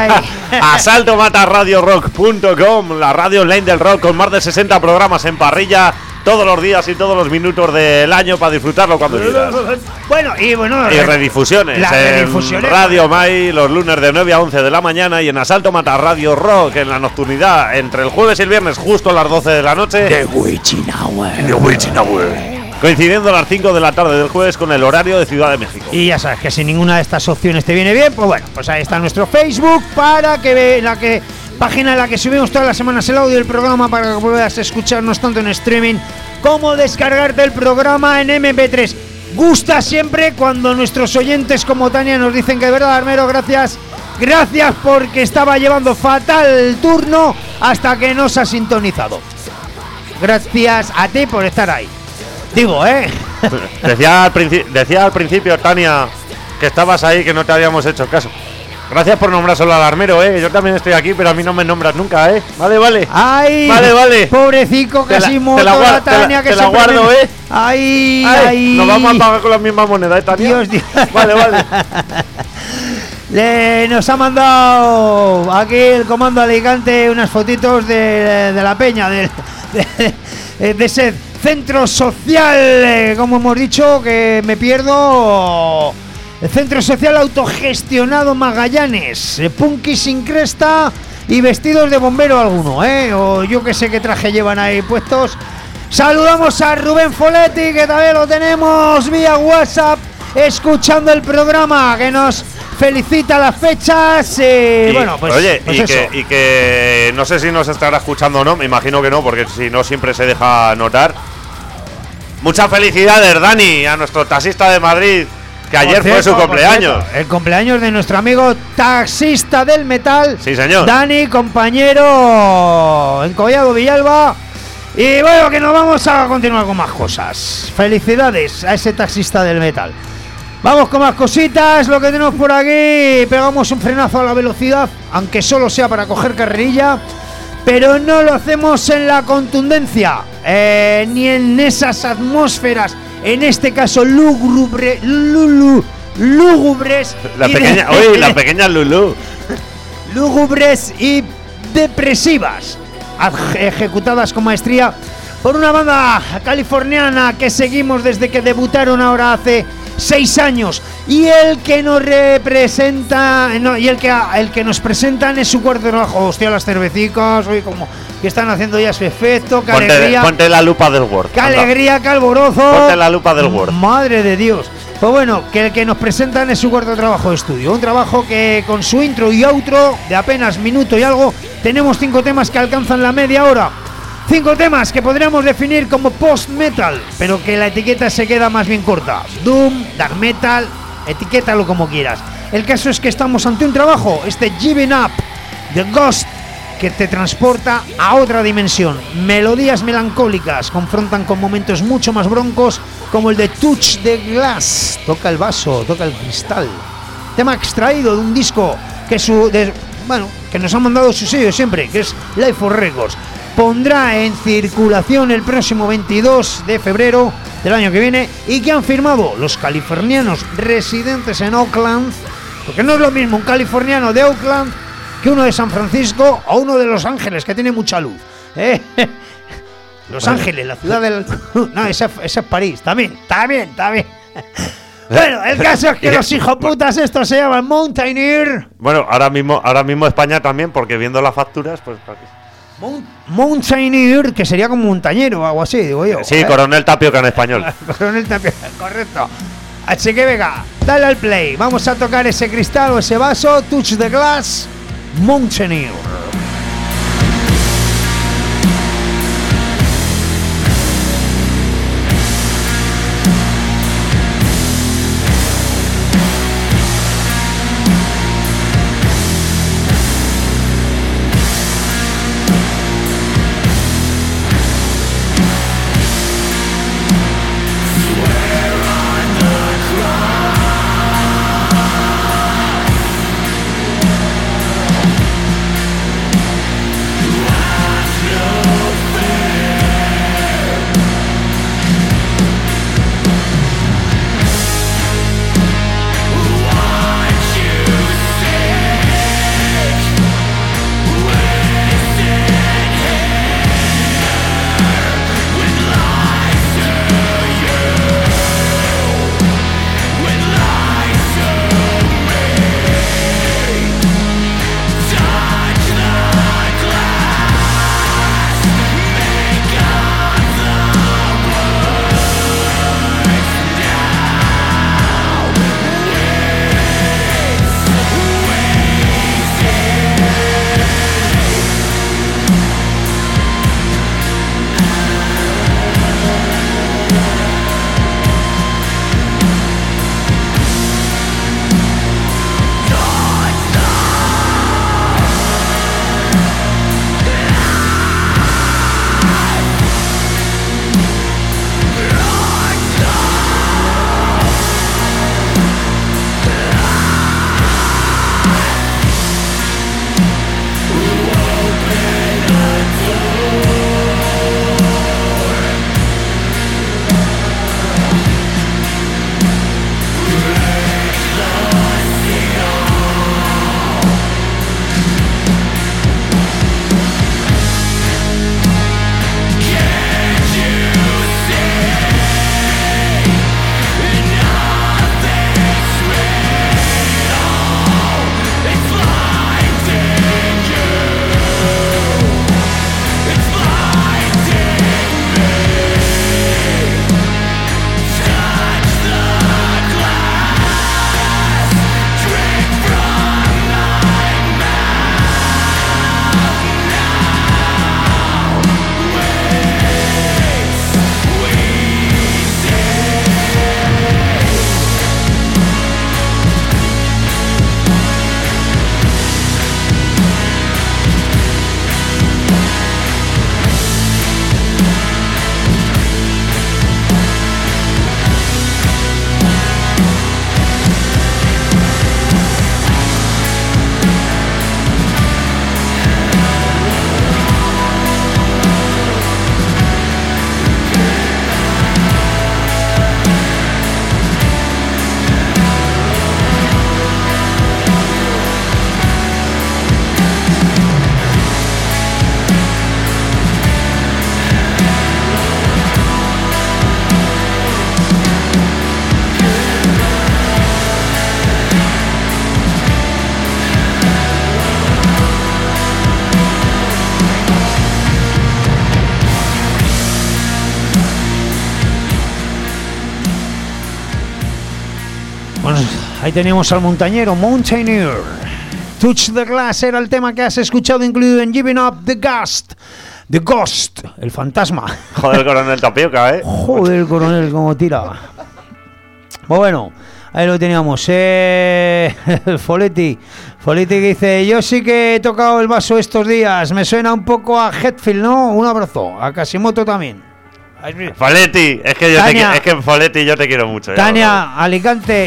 Asaltomatarradiorock.com, la radio online del rock, con más de 60 programas en parrilla todos los días y todos los minutos del año para disfrutarlo cuando quieras. Y redifusiones en Radio Mai los lunes de 9 a 11 de la mañana y en Asalto Mata Radio Rock en la nocturnidad entre el jueves y el viernes justo a las 12 de la noche. The Witching Hour. Coincidiendo a las 5 de la tarde del jueves con el horario de Ciudad de México. Y ya sabes que si ninguna de estas opciones te viene bien, pues bueno, pues ahí está nuestro Facebook para que página en la que subimos todas las semanas el audio del programa para que puedas escucharnos tanto en streaming como descargarte el programa en MP3. Gusta siempre cuando nuestros oyentes como Tania nos dicen que de verdad, Armero, gracias porque estaba llevando fatal el turno hasta que nos ha sintonizado. Gracias a ti por estar ahí. Digo, Decía al principio, Tania, que estabas ahí, que no te habíamos hecho caso. Gracias por nombrar solo al Armero, Yo también estoy aquí, pero a mí no me nombras nunca, Vale. Ay, vale. Pobrecico, casi muerto la Tania, que te la guardo, Ay. Nos vamos a pagar con la misma moneda, Tania. Dios. Vale. Nos ha mandado aquí el comando Alicante unas fotitos de la peña, de ese centro social, como hemos dicho, que me pierdo. El Centro Social Autogestionado Magallanes, punky sin cresta y vestidos de bombero alguno, o yo que sé qué traje llevan ahí puestos. Saludamos a Rubén Foletti, que también lo tenemos vía WhatsApp, escuchando el programa, que nos felicita las fechas. Bueno, pues, oye, pues y que no sé si nos estará escuchando o no, me imagino que no, porque si no siempre se deja notar. Muchas felicidades, Dani, a nuestro taxista de Madrid, que ayer fue su cumpleaños. El cumpleaños de nuestro amigo taxista del metal. Sí, señor. Dani, compañero en Collado Villalba. Y bueno, que nos vamos a continuar con más cosas. Felicidades a ese taxista del metal. Vamos con más cositas, lo que tenemos por aquí. Pegamos un frenazo a la velocidad, aunque solo sea para coger carrerilla. Pero no lo hacemos en la contundencia, ni en esas atmósferas, en este caso lúgubres. La pequeña Lulu. Lúgubres y depresivas, ejecutadas con maestría por una banda californiana que seguimos desde que debutaron ahora hace 6 años, y el que nos representa, el que nos presentan es su cuarto trabajo. Hostia, las cervecicas, hoy como que están haciendo ya su efecto. Qué alegría. Ponte la lupa del Word. Qué alegría, qué alborozo. Ponte la lupa del Word. Madre de Dios. Pues bueno, que el que nos presentan es su cuarto trabajo de estudio. Un trabajo que con su intro y outro de apenas minuto y algo, tenemos 5 temas que alcanzan la media hora. 5 temas que podríamos definir como post-metal, pero que la etiqueta se queda más bien corta. Doom, dark metal, etiquétalo como quieras. El caso es que estamos ante un trabajo, Giving Up, The Ghost, que te transporta a otra dimensión. Melodías melancólicas confrontan con momentos mucho más broncos, como el de Touch the Glass. Toca el vaso, toca el cristal. Tema extraído de un disco que que nos ha mandado su sello siempre, que es Life for Records. Pondrá en circulación el próximo 22 de febrero del año que viene, y que han firmado los californianos residentes en Oakland, porque no es lo mismo un californiano de Oakland que uno de San Francisco o uno de Los Ángeles, que tiene mucha luz. Los Ángeles, la ciudad del... No, esa es París, también. Bueno, el caso es que los hijoputas estos se llaman Mountaineer. Bueno, ahora mismo España también, porque viendo las facturas, pues... Mountaineer, que sería como montañero o algo así, digo yo. Sí, Coronel Tapioca en español. Coronel Tapioca, correcto. Así que venga, dale al play. Vamos a tocar ese cristal o ese vaso. Touch the Glass, Mountaineer. Bueno, ahí teníamos al montañero, Mountaineer. Touch the Glass era el tema que has escuchado, incluido en Giving Up the Ghost. The Ghost, el fantasma. Joder, Coronel Tapioca, Joder, Coronel, cómo tira. Bueno, ahí lo teníamos. Foletti que dice: yo sí que he tocado el vaso estos días. Me suena un poco a Hetfield, ¿no? Un abrazo. A Casimoto también. Foletti, es que Foletti yo te quiero mucho. Tania, Alicante.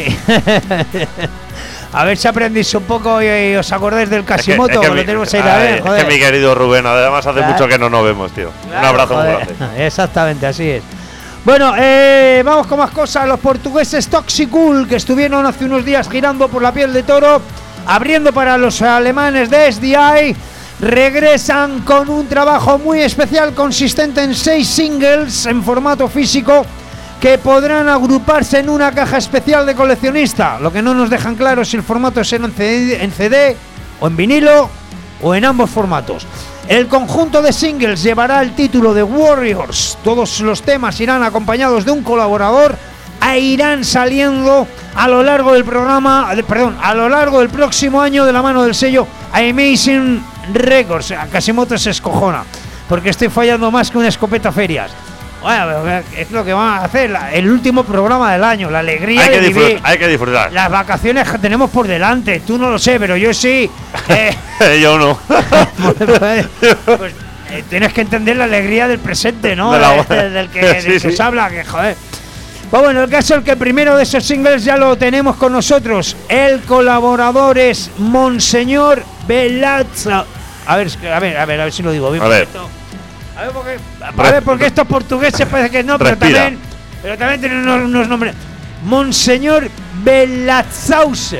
A ver si aprendís un poco y os acordáis del Casimoto, que lo tenemos ahí a ver, joder. Es que mi querido Rubén, además hace mucho que no nos vemos, tío. Claro, un abrazo muy grande. Exactamente, así es. Bueno, vamos con más cosas. Los portugueses Toxic Ghoul, que estuvieron hace unos días girando por la piel de toro, abriendo para los alemanes de SDI, regresan con un trabajo muy especial consistente en 6 singles en formato físico, que podrán agruparse en una caja especial de coleccionista. Lo que no nos dejan claro es si el formato será en CD o en vinilo o en ambos formatos. El conjunto de singles llevará el título de Warriors. Todos los temas irán acompañados de un colaborador e irán saliendo a lo largo del a lo largo del próximo año de la mano del sello Amazing Records. Casimoto se escojona porque estoy fallando más que una escopeta ferias. Bueno, es lo que van a hacer, el último programa del año, la alegría de vivir. Hay que disfrutar. Las vacaciones que tenemos por delante, tú no lo sé, pero yo sí. Yo no. Pues, tienes que entender la alegría del presente, ¿no? Del que os habla, que joder. Pues bueno, el caso es que el primero de esos singles ya lo tenemos con nosotros. El colaborador es Monseñor Velazzo. A ver si lo digo bien. A ver, porque estos portugueses parece que no, pero también tienen unos nombres. Monseñor Velazauser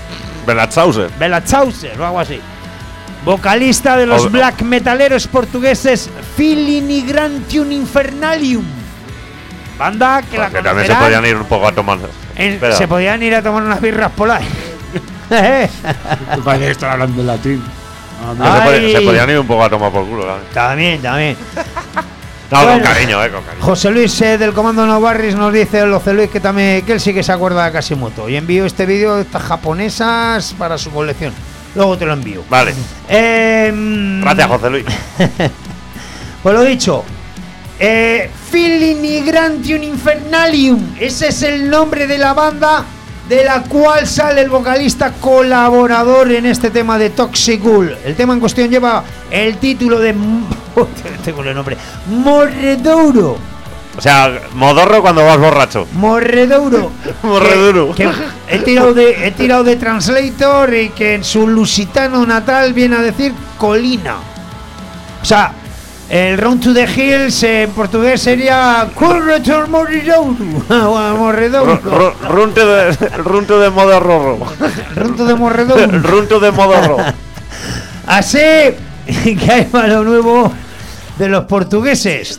o algo así. Vocalista de los black metaleros portugueses Filinigrantium Infernalium. Banda que la que también se podían ir un poco a tomar. Se podían ir a tomar unas birras por ahí. Parece que están hablando en latín. Se podían ir un poco a tomar por culo. También. No, Bueno, con cariño, con cariño. José Luis del Comando No Barris nos dice José Luis que él sí que se acuerda de Casimoto y envió este vídeo de estas japonesas para su colección. Luego te lo envío. Vale. Gracias, José Luis. Pues lo dicho. Filinigrantium Infernalium. Ese es el nombre de la banda de la cual sale el vocalista colaborador en este tema de Toxic Ghoul. El tema en cuestión lleva el título de tengo el nombre Morredouro. O sea, modorro cuando vas borracho. Morredouro. Morredouro. Que he tirado de Translator y que en su lusitano natal viene a decir colina. O sea, el Run to the Hills en portugués sería Corretor Morredouro. Morredouro. Runto de modorro. Runto de Morredouro. Runto de modorro. Así que hay para lo nuevo de los portugueses.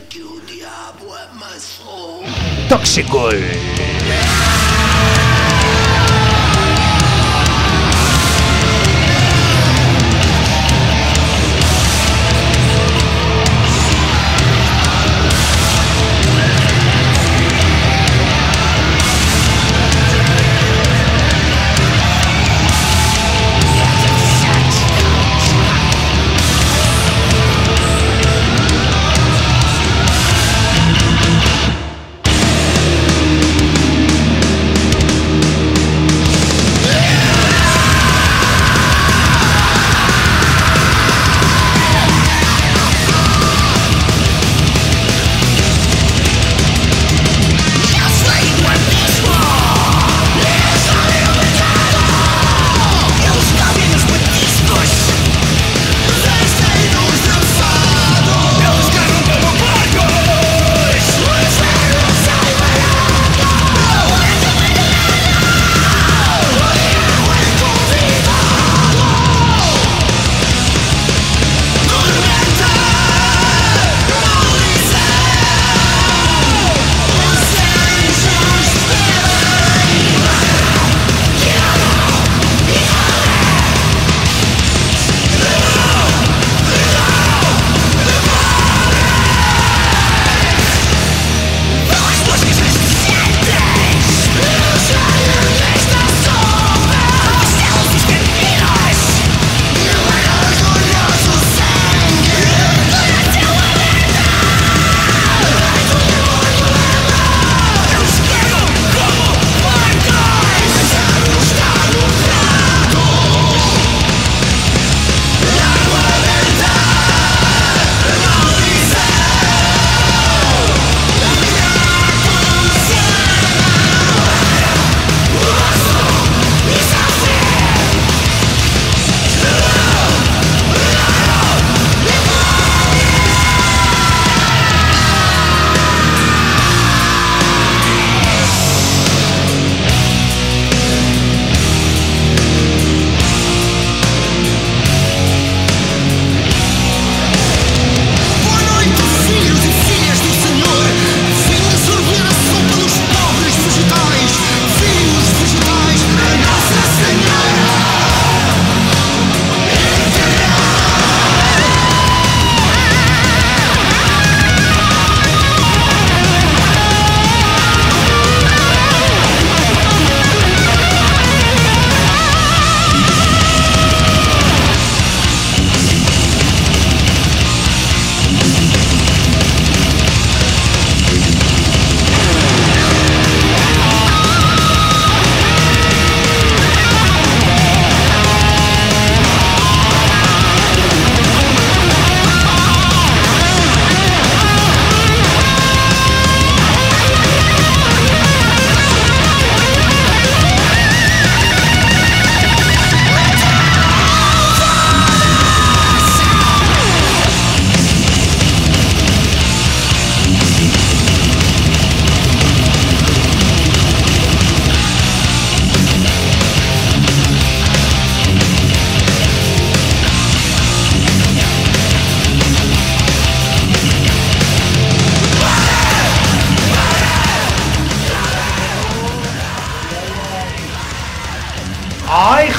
Tóxico.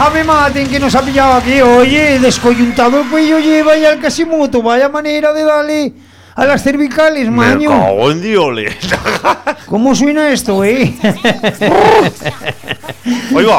Ave Maten que nos ha pillado aquí. Oye, descoyuntado el cuello lleva ya el Casimoto. Vaya manera de darle a las cervicales, Me maño. cago en Dios. ¿Cómo suena esto, Oiga.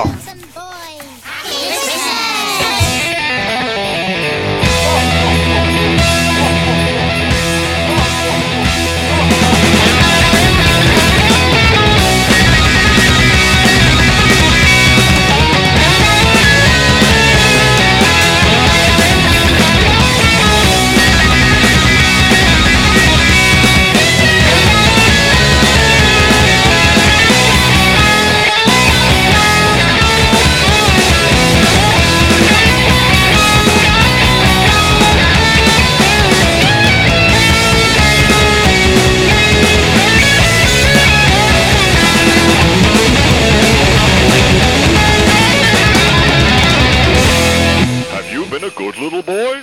Have you been a good little boy?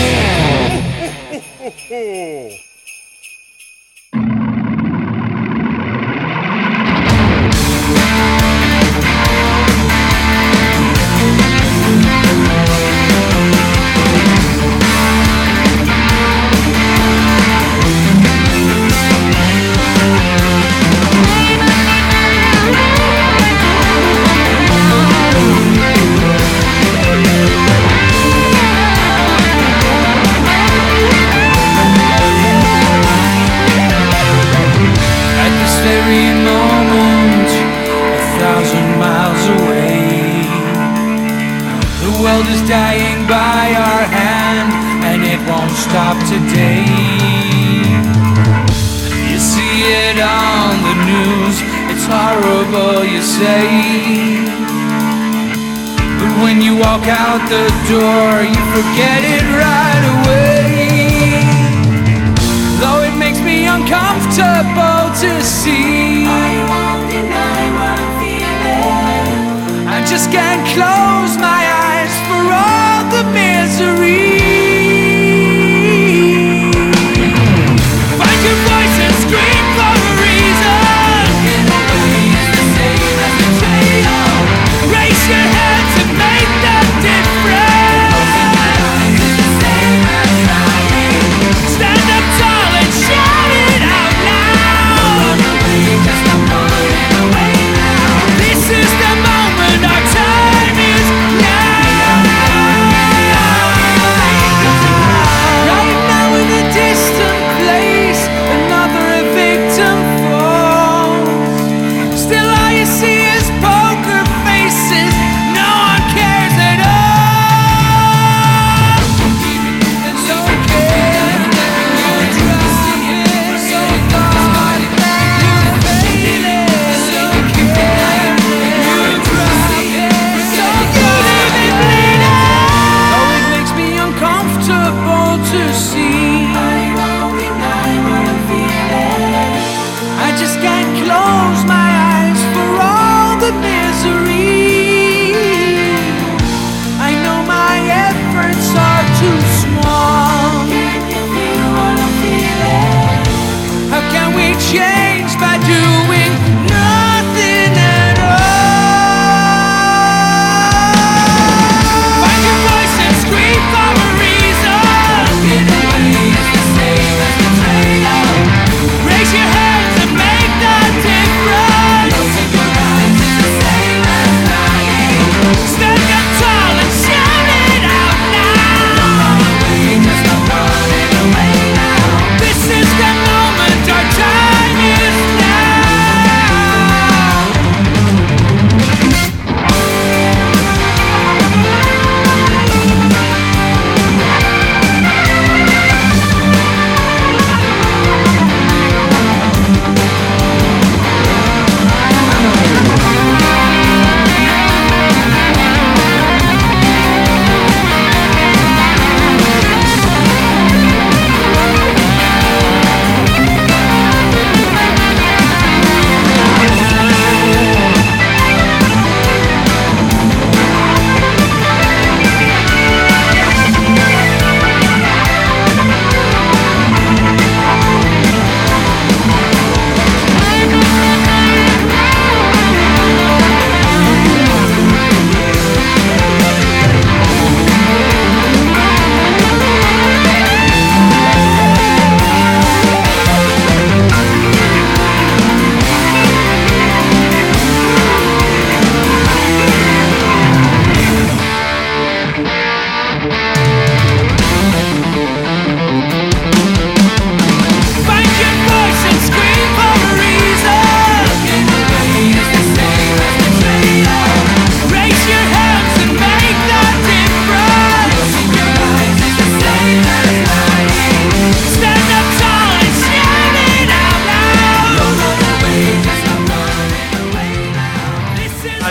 At this very moment, 1,000 miles away, the world is dying by our hand, and it won't stop today. You see it on the news, it's horrible, you say. But when you walk out the door, you forget it right away. Though it makes me uncomfortable to see, I won't deny what I'm feeling. I just can't close my eyes for all the misery. Find your voice and scream for a reason. It always the same as betrayal. Raise your hands and make the difference. Stand up tall and shout it out loud. This is the moment, our time is now.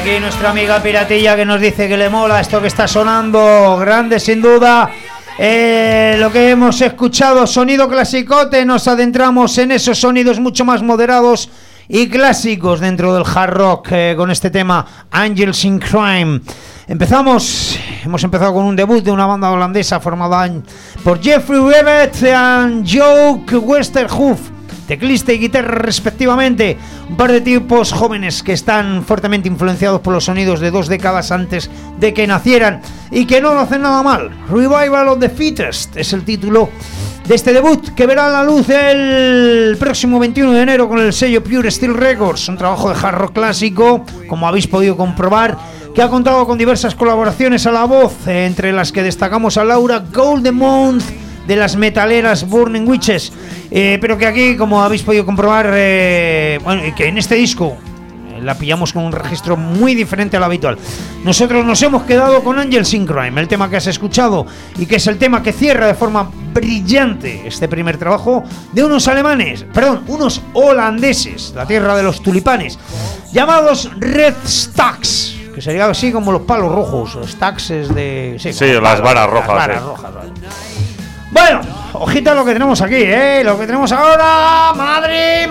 aquí nuestra amiga Piratilla que nos dice que le mola esto que está sonando. Grande sin duda. Lo que hemos escuchado, sonido clasicote. Nos adentramos en esos sonidos mucho más moderados y clásicos dentro del hard rock con este tema Angels in Crime. Hemos empezado con un debut de una banda holandesa formada por Jeffrey Webbett y Joke Westerhoff, teclista y guitarra respectivamente, un par de tipos jóvenes que están fuertemente influenciados por los sonidos de 2 décadas antes de que nacieran y que no lo hacen nada mal. Revival of the Fittest es el título de este debut que verá la luz el próximo 21 de enero con el sello Pure Steel Records, un trabajo de hard rock clásico, como habéis podido comprobar, que ha contado con diversas colaboraciones a la voz, entre las que destacamos a Laura Goldemont de las metaleras Burning Witches, pero que aquí, como habéis podido comprobar, que en este disco la pillamos con un registro muy diferente al habitual. Nosotros nos hemos quedado con Angels in Crime, el tema que has escuchado y que es el tema que cierra de forma brillante este primer trabajo de unos holandeses, la tierra de los tulipanes, llamados Red Stacks, que sería así como los palos rojos. Stacks es de... Sí, las varas rojas. Las varas rojas, vale. Bueno, ojita lo que tenemos aquí, lo que tenemos ahora. Madre.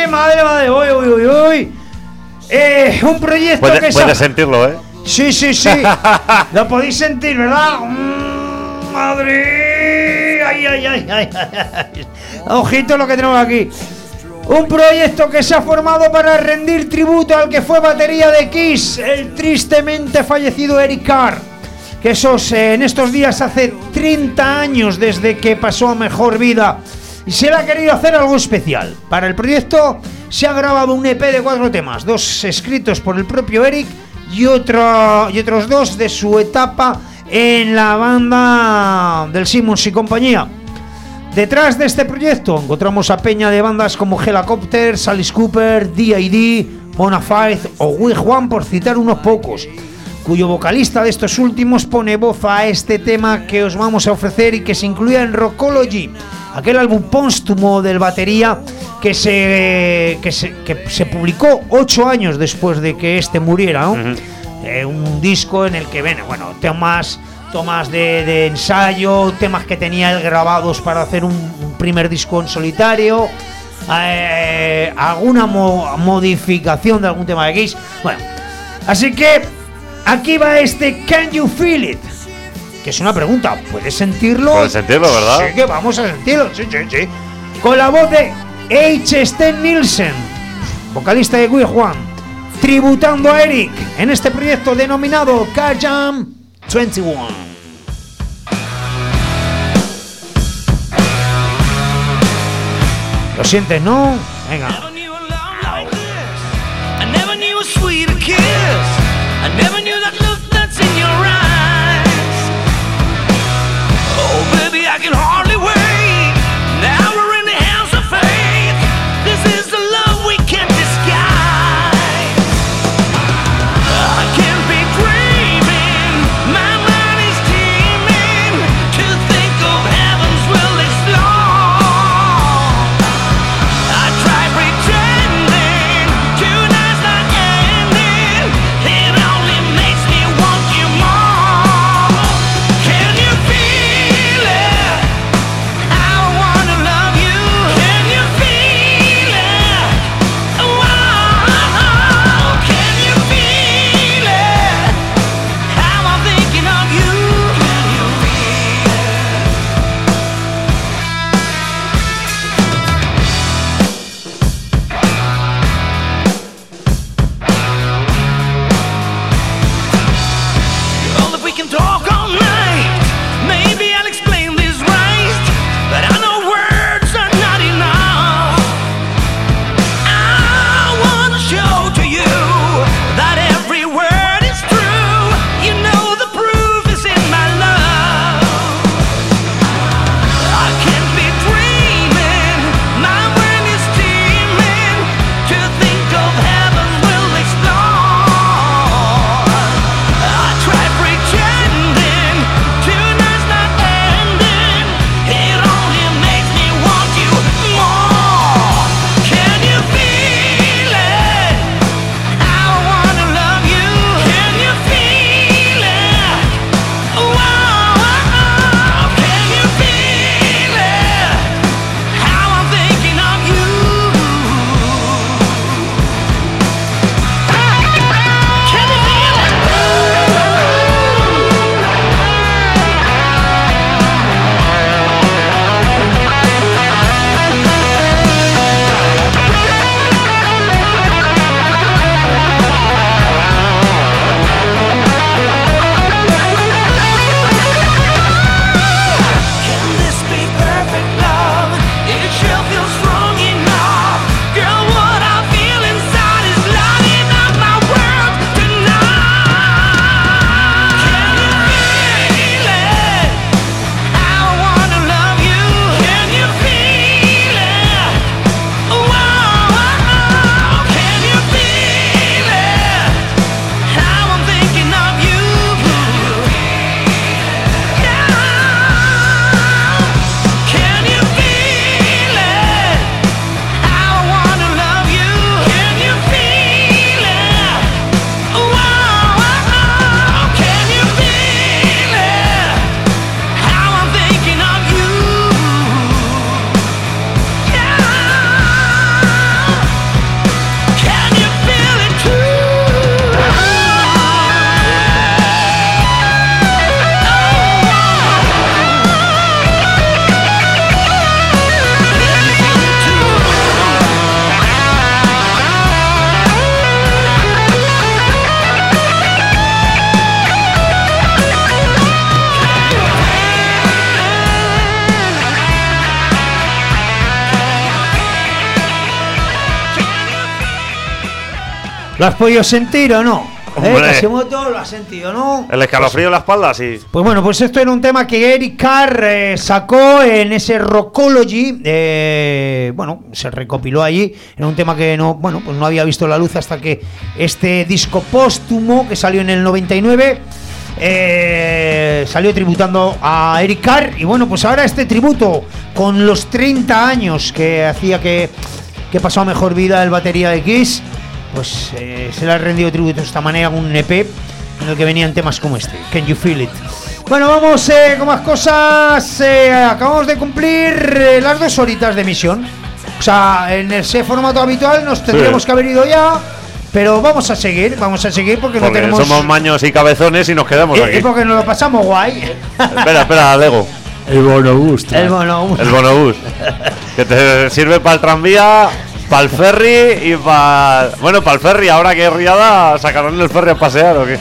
Uy. Un proyecto que... Puedes sentirlo, Sí. Lo podéis sentir, ¿verdad? Madre. Ay. Ojito lo que tenemos aquí. Un proyecto que se ha formado para rendir tributo al que fue batería de Kiss, el tristemente fallecido Eric Carr, que en estos días hace 30 años desde que pasó a mejor vida, y se le ha querido hacer algo especial. Para el proyecto se ha grabado un EP de 4 temas, 2 escritos por el propio Eric y otros 2 de su etapa en la banda del Simmons y compañía. Detrás de este proyecto encontramos a peña de bandas como Helicopter, Alice Cooper, D.I.D., Bonafide o Wigwam, por citar unos pocos, cuyo vocalista de estos últimos pone voz a este tema que os vamos a ofrecer y que se incluía en Rockology, aquel álbum póstumo del batería que se publicó 8 años después de que este muriera, ¿no? Un disco en el que ven, tomas de ensayo, temas que tenía él grabados para hacer un primer disco en solitario, alguna modificación de algún tema de Kiss. Bueno, así que aquí va este Can You Feel It, que es una pregunta. ¿Puedes sentirlo? Puedes sentirlo, ¿verdad? Sí, que vamos a sentirlo. Sí. Con la voz de H. Sten Nielsen, vocalista de Wigwam, tributando a Eric en este proyecto denominado Car Jam 21. ¿Lo sientes, no? Venga. I never knew that look that's in your eyes. Oh, baby, I can hardly wait. Now we're in the house of faith. This is the love we can't disguise. I can't be dreaming. My mind is teeming to think of heaven's willis long. I try pretending tonight's not ending. It only makes me ¿Lo has podido sentir o no? Hombre. Kashimoto, ¿lo has sentido, no? El escalofrío en la espalda, sí. Pues bueno, pues esto era un tema que Eric Carr sacó en ese Rockology. Bueno, se recopiló allí. Era un tema que no, bueno, pues no había visto la luz hasta que este disco póstumo que salió en el 99 salió tributando a Eric Carr. Y bueno, pues ahora este tributo con los 30 años que hacía que pasó a mejor vida el batería de Kiss, pues se le ha rendido tributo de esta manera con un EP en el que venían temas como este, Can You Feel It. Bueno, vamos con más cosas. Acabamos de cumplir las 2 horitas de emisión. O sea, en ese formato habitual nos tendríamos que haber ido ya, pero vamos a seguir porque no tenemos... somos maños y cabezones y nos quedamos aquí. Y porque nos lo pasamos guay. Espera, Lego. El bonobús. El bonobús. El bonobús. Que te sirve para el tranvía, para el ferry y para... Bueno, para el ferry, ahora que es riada, ¿sacarán el ferry a pasear o qué?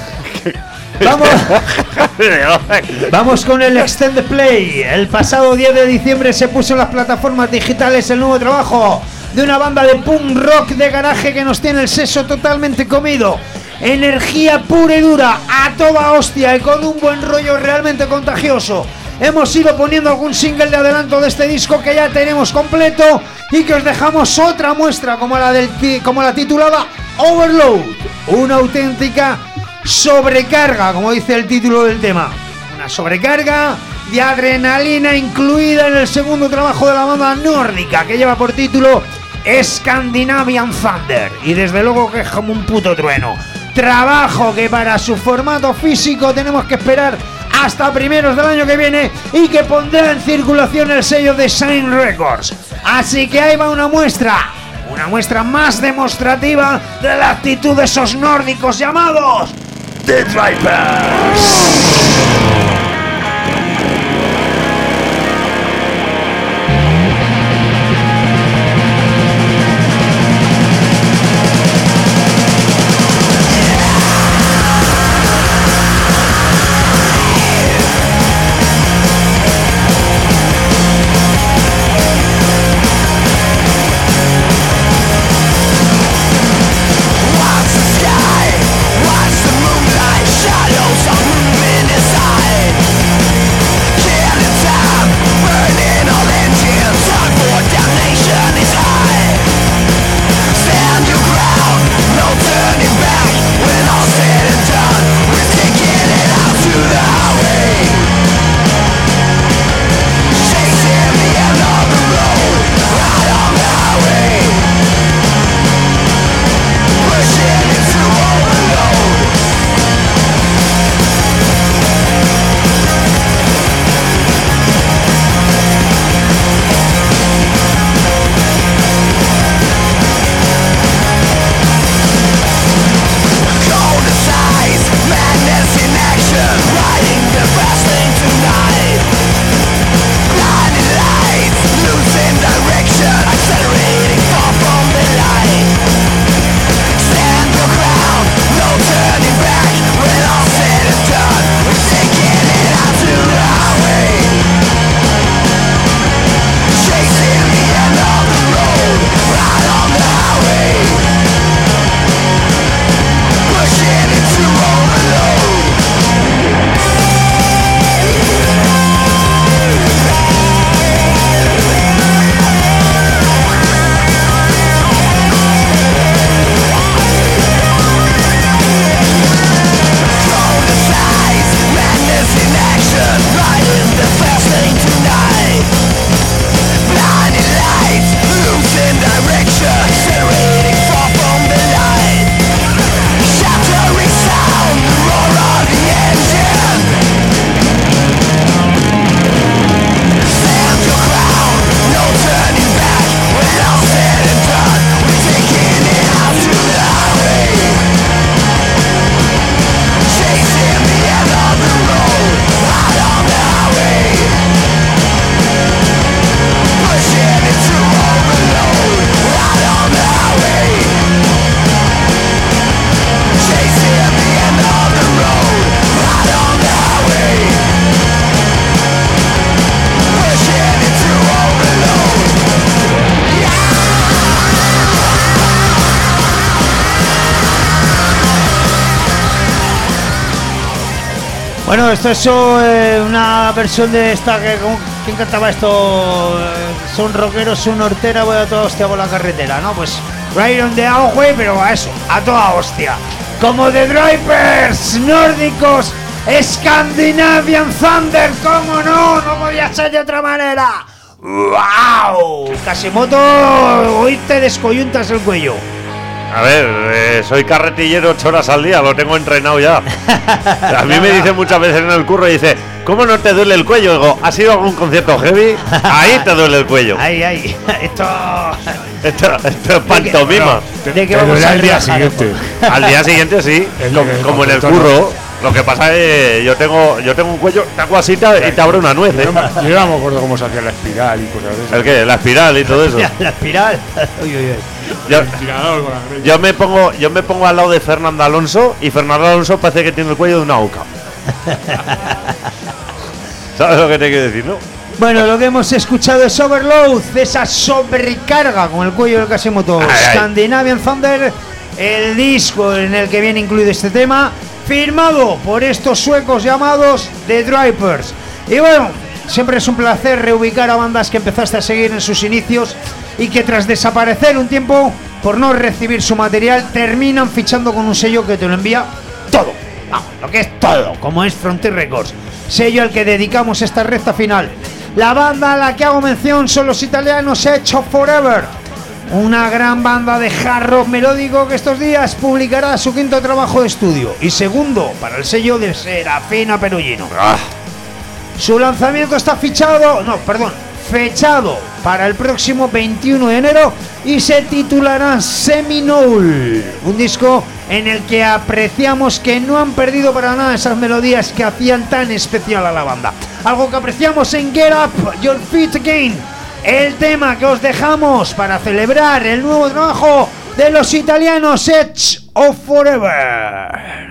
Vamos con el Extended Play. El pasado 10 de diciembre se puso en las plataformas digitales el nuevo trabajo de una banda de punk rock de garaje que nos tiene el seso totalmente comido. Energía pura y dura, a toda hostia y con un buen rollo realmente contagioso. Hemos ido poniendo algún single de adelanto de este disco que ya tenemos completo y que os dejamos otra muestra como la titulada Overload, una auténtica sobrecarga, como dice el título del tema. Una sobrecarga de adrenalina incluida en el segundo trabajo de la banda nórdica que lleva por título Scandinavian Thunder, y desde luego que es como un puto trueno. Trabajo que para su formato físico tenemos que esperar hasta primeros del año que viene y que pondrá en circulación el sello de Shine Records. Así que ahí va una muestra más demostrativa de la actitud de esos nórdicos llamados The Drivers. Watch the moonlight, shadows are moving in Bueno, esto es una versión de esta que... ¿Quién cantaba esto? Son rockeros, son hortera, voy a toda hostia por la carretera, ¿no? Pues Right on the Highway, pero a eso, a toda hostia. Como The Drivers, nórdicos, Scandinavian Thunder, ¿cómo no? No podía ser de otra manera. ¡Wow! Casimoto, hoy te descoyuntas el cuello. A ver, soy carretillero 8 horas al día, lo tengo entrenado ya. A mí me dicen muchas veces en el curro, dice, ¿cómo no te duele el cuello? Digo, ¿has ido a algún concierto heavy? Ahí te duele el cuello. Ay, esto es pantomima. ¿De qué vamos a al día relajar? siguiente. Al día siguiente sí, como en el curro. Lo que pasa es que yo tengo un cuello, te hago así y te abro una nuez, ¿eh? Yo no me acuerdo cómo se hacía la espiral y cosas de eso. ¿El qué? La espiral y todo eso. La espiral. Uy. Yo me pongo al lado de Fernando Alonso y Fernando Alonso parece que tiene el cuello de una oca. ¿Sabes lo que te quiero decir, no? Bueno, lo que hemos escuchado es Overload, de esa sobrecarga con el cuello del Casimoto. Scandinavian Thunder, el disco en el que viene incluido este tema, firmado por estos suecos llamados The Drivers. Y bueno, siempre es un placer reubicar a bandas que empezaste a seguir en sus inicios y que tras desaparecer un tiempo por no recibir su material terminan fichando con un sello que te lo envía todo. Vamos, lo que es todo, como es Frontier Records, sello al que dedicamos esta recta final. La banda a la que hago mención son los italianos Edge of Forever, una gran banda de hard rock melódico que estos días publicará su quinto trabajo de estudio y segundo para el sello de Serafina Perugino. Su lanzamiento está fechado para el próximo 21 de enero y se titulará Seminole, un disco en el que apreciamos que no han perdido para nada esas melodías que hacían tan especial a la banda. Algo que apreciamos en Get Up Your Feet Again, el tema que os dejamos para celebrar el nuevo trabajo de los italianos Edge of Forever.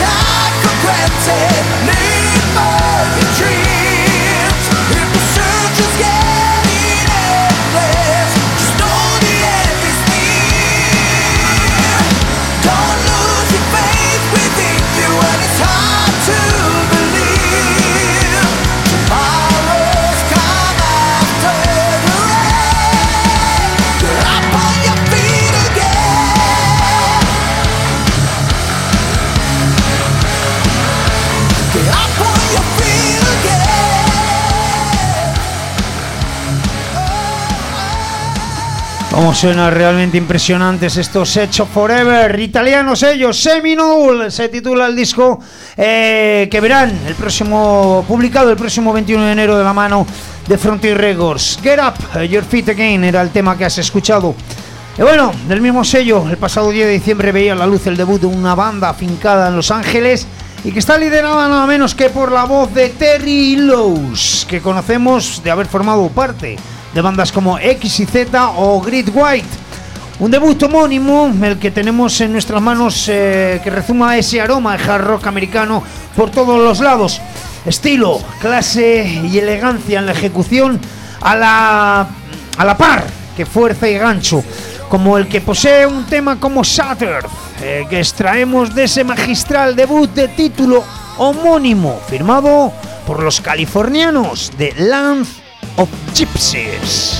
take for granted. Leave for your dreams. If the search is getting endless, just know the end is near. Don't lose your faith within you when it's hard to believe. Tomorrow's come after the rain. Get up on your feet again. Get up on your feet again. Como suena realmente impresionantes estos Edge of Forever, italianos ellos, Seminole, se titula el disco que verán publicado el próximo 21 de enero de la mano de Frontier Records. Get Up, Your Feet Again era el tema que has escuchado. Y bueno, del mismo sello, el pasado 10 de diciembre veía la luz el debut de una banda afincada en Los Ángeles y que está liderada nada menos que por la voz de Terry Illouz, que conocemos de haber formado parte de bandas como X y Z o Great White. Un debut homónimo, el que tenemos en nuestras manos, que rezuma ese aroma de hard rock americano por todos los lados. Estilo, clase y elegancia en la ejecución a la par que fuerza y gancho, como el que posee un tema como Shattered, que extraemos de ese magistral debut de título homónimo, firmado por los californianos de Land of Gypsies.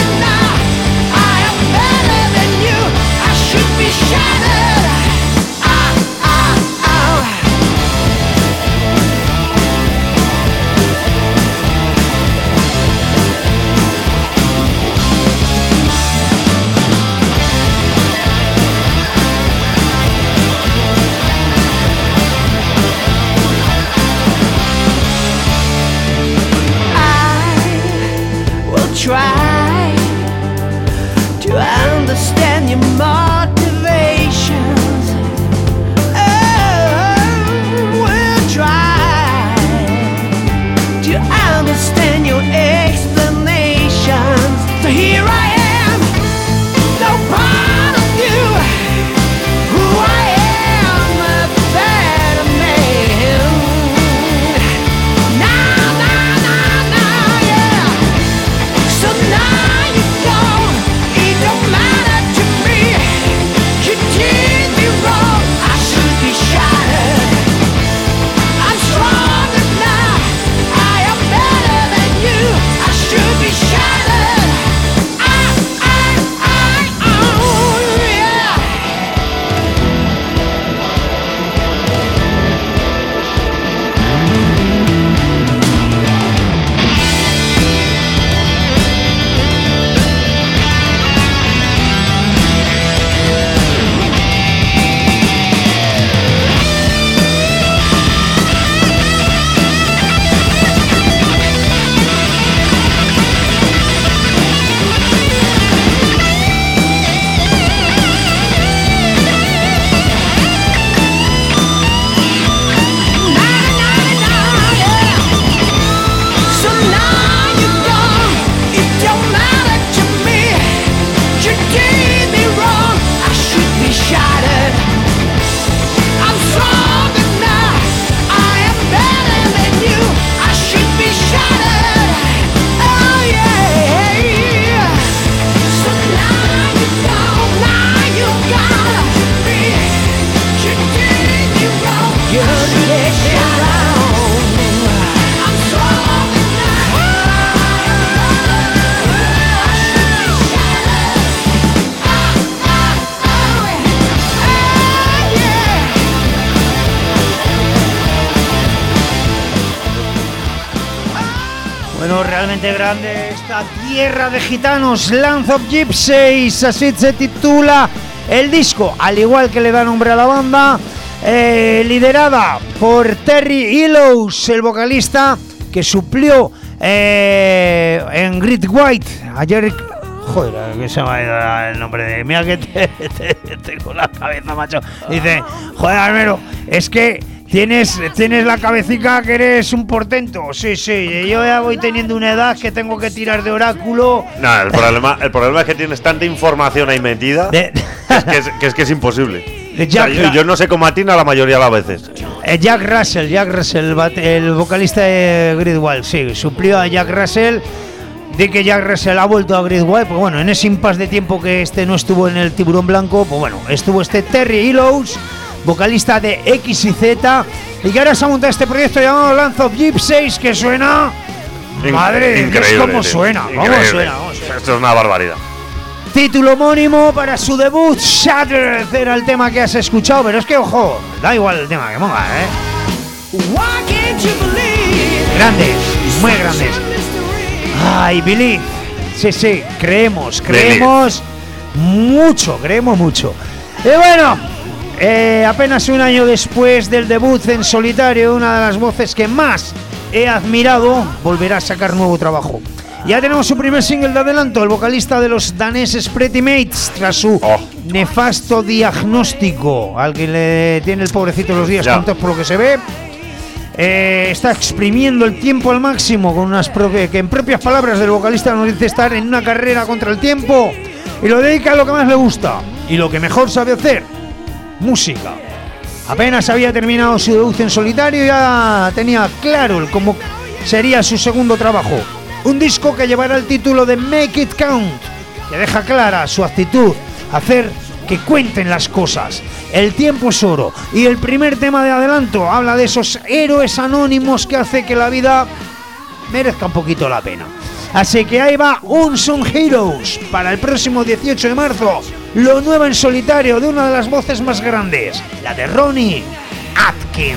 Shattered. Bueno, realmente grande esta tierra de gitanos, Land of Gypsies, así se titula el disco, al igual que le da nombre a la banda, liderada por Terry Illows, el vocalista que suplió en Great White ayer. Joder, que se me ha ido el nombre de... Mira que tengo la cabeza, macho. Dice, joder, Almero, es que tienes la cabecita que eres un portento. Sí, yo ya voy teniendo una edad que tengo que tirar de oráculo. No, el problema es que tienes tanta información ahí metida que es imposible. Yo no sé cómo atina la mayoría de las veces. Jack Russell, el vocalista de Great White, sí, suplió a Jack Russell. De que Jack Russell ha vuelto a Great White, pues bueno, en ese impasse de tiempo que no estuvo en el Tiburón Blanco, pues bueno, estuvo Terry Illows, vocalista de X y Z, y que ahora se ha montado este proyecto llamado Land of Gypsies, que suena... Madre de Dios, ¿cómo suena? ¿Cómo suena? Esto es una barbaridad. Título homónimo para su debut, Shattered, era el tema que has escuchado, pero es que, ojo, da igual el tema que ponga, Grandes, muy grandes. Ay, Believe. Sí, creemos mucho. Y bueno, apenas un año después del debut en solitario, una de las voces que más he admirado volverá a sacar nuevo trabajo. Ya tenemos su primer single de adelanto, el vocalista de los daneses Pretty Mates, tras su nefasto diagnóstico, al que le tiene el pobrecito los días contados por lo que se ve. Está exprimiendo el tiempo al máximo con que en propias palabras del vocalista nos dice estar en una carrera contra el tiempo y lo dedica a lo que más le gusta y lo que mejor sabe hacer, música. Apenas había terminado su debut en solitario y ya tenía claro cómo sería su segundo trabajo, un disco que llevará el título de Make It Count, que deja clara su actitud, hacer que cuenten las cosas. El tiempo es oro y el primer tema de adelanto habla de esos héroes anónimos que hace que la vida merezca un poquito la pena. Así que ahí va Unsung Heroes para el próximo 18 de marzo, lo nuevo en solitario de una de las voces más grandes, la de Ronnie Atkins.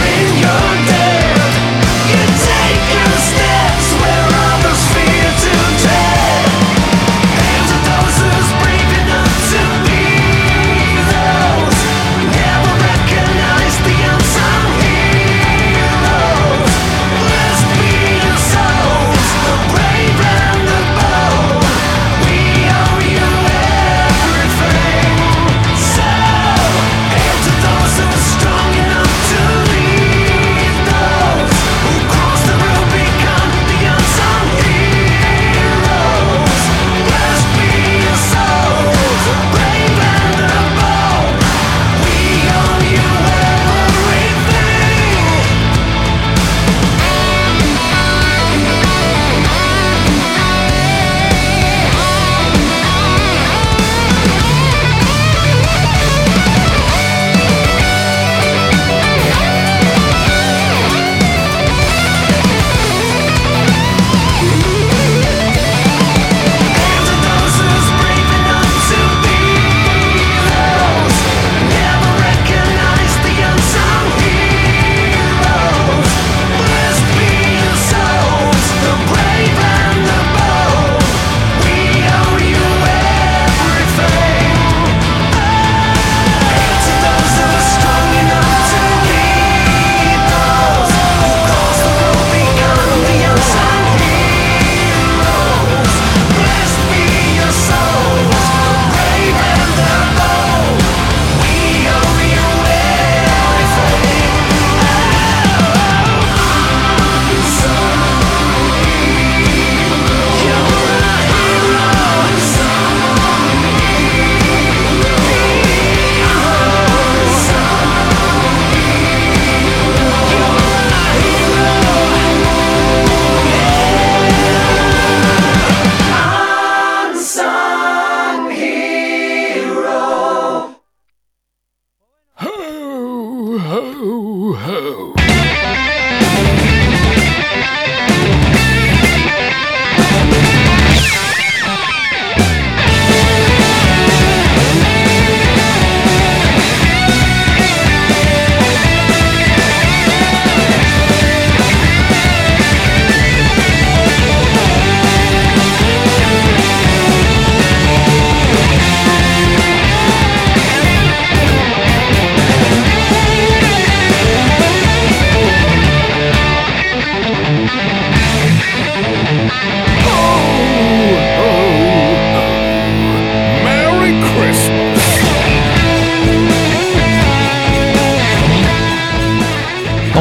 To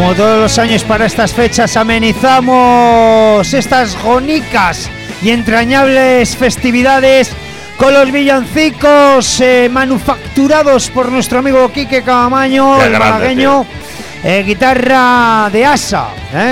Como todos los años para estas fechas amenizamos estas jonicas y entrañables festividades con los villancicos manufacturados por nuestro amigo Quique Caamaño, Qué el grande, malagueño, guitarra de asa,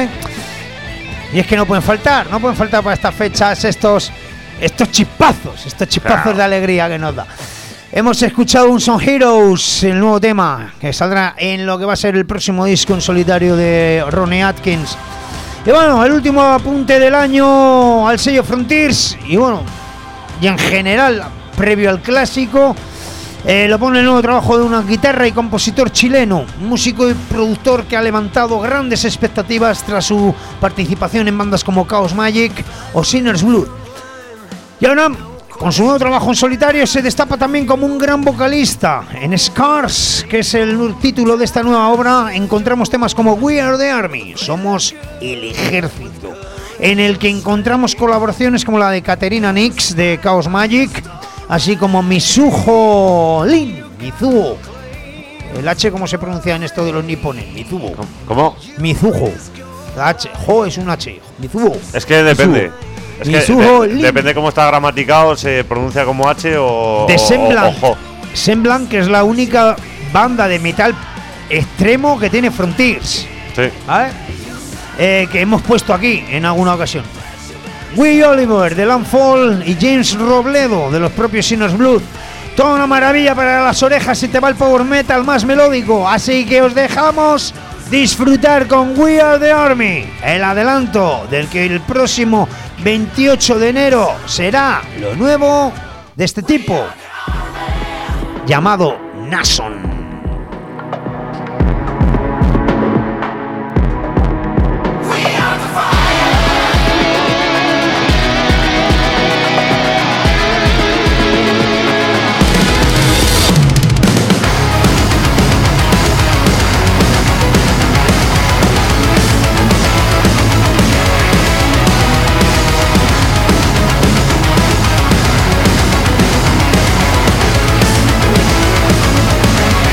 Y es que no pueden faltar para estas fechas estos chispazos Claro. de alegría que nos da. Hemos escuchado un Son Heroes, el nuevo tema que saldrá en lo que va a ser el próximo disco en solitario de Ronnie Atkins. Y bueno, el último apunte del año al sello Frontiers. Y bueno, y en general, previo al clásico, lo pone el nuevo trabajo de una guitarra y compositor chileno, músico y productor que ha levantado grandes expectativas tras su participación en bandas como Chaos Magic o Sinner's Blood. Y ahora, con su nuevo trabajo en solitario, se destapa también como un gran vocalista. En Scars, que es el título de esta nueva obra, encontramos temas como We Are the Army, Somos el Ejército, en el que encontramos colaboraciones como la de Katerina Nix de Chaos Magic, así como Mizuho Lin, Mizuho. El H, ¿cómo se pronuncia en esto de los nipones? Mizuho. ¿Cómo? Mizuho. La H, Jo es un H. Mizuho. Es que depende. Es que Mizuho Lin. depende cómo está gramaticado, se pronuncia como H o De Semblant. o Jo. Semblant, que es la única banda de metal extremo que tiene Frontiers, Sí. ¿vale? Que hemos puesto aquí en alguna ocasión. Will Oliver de Landfall y James Robledo de los propios Sinner's Blood. Toda una maravilla para las orejas si te va el power metal más melódico. Así que os dejamos disfrutar con We Are the Army, el adelanto del que el próximo 28 de enero será lo nuevo de este tipo, llamado Nason. We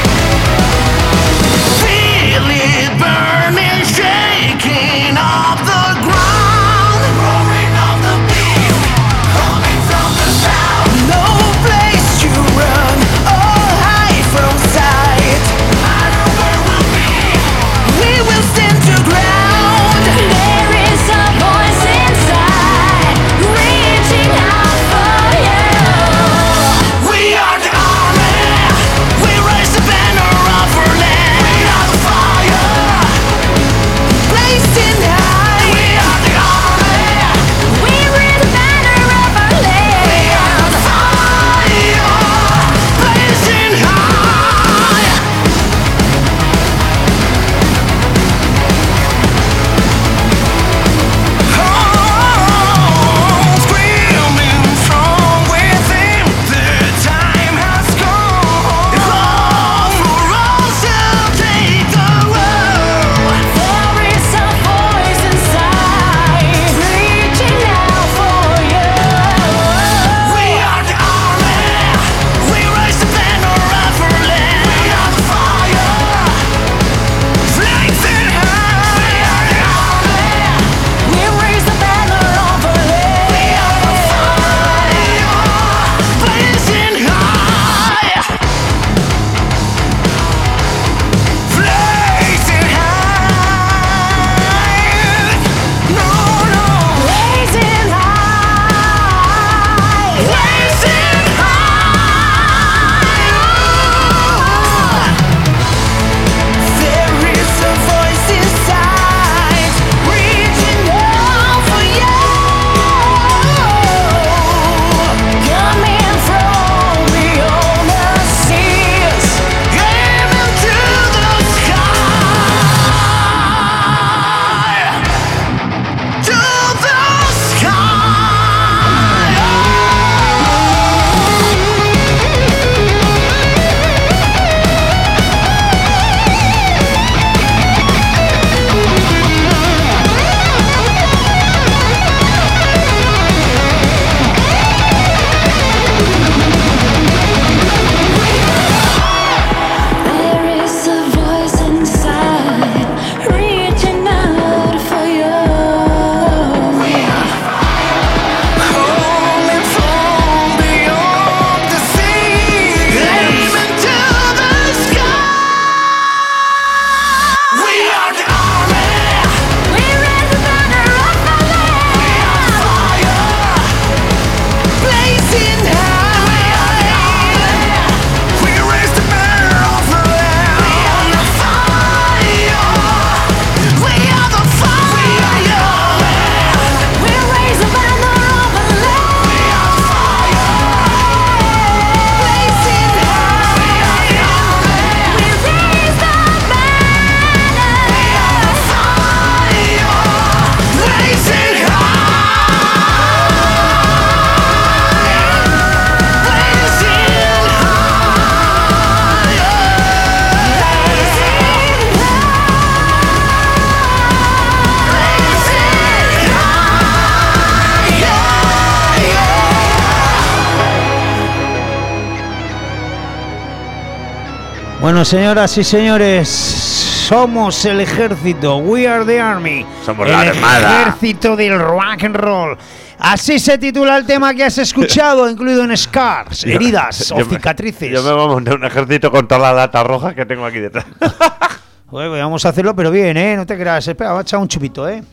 Bueno, señoras y señores, somos el ejército. We are the army. Somos el la armada. ejército del rock and roll. Así se titula el tema que has escuchado, incluido en scars, heridas o cicatrices. Yo me voy a montar un ejército con toda la lata roja que tengo aquí detrás. Bueno, vamos a hacerlo, pero bien, ¿eh? No te creas. Espera, voy a echar un chupito, ¿eh?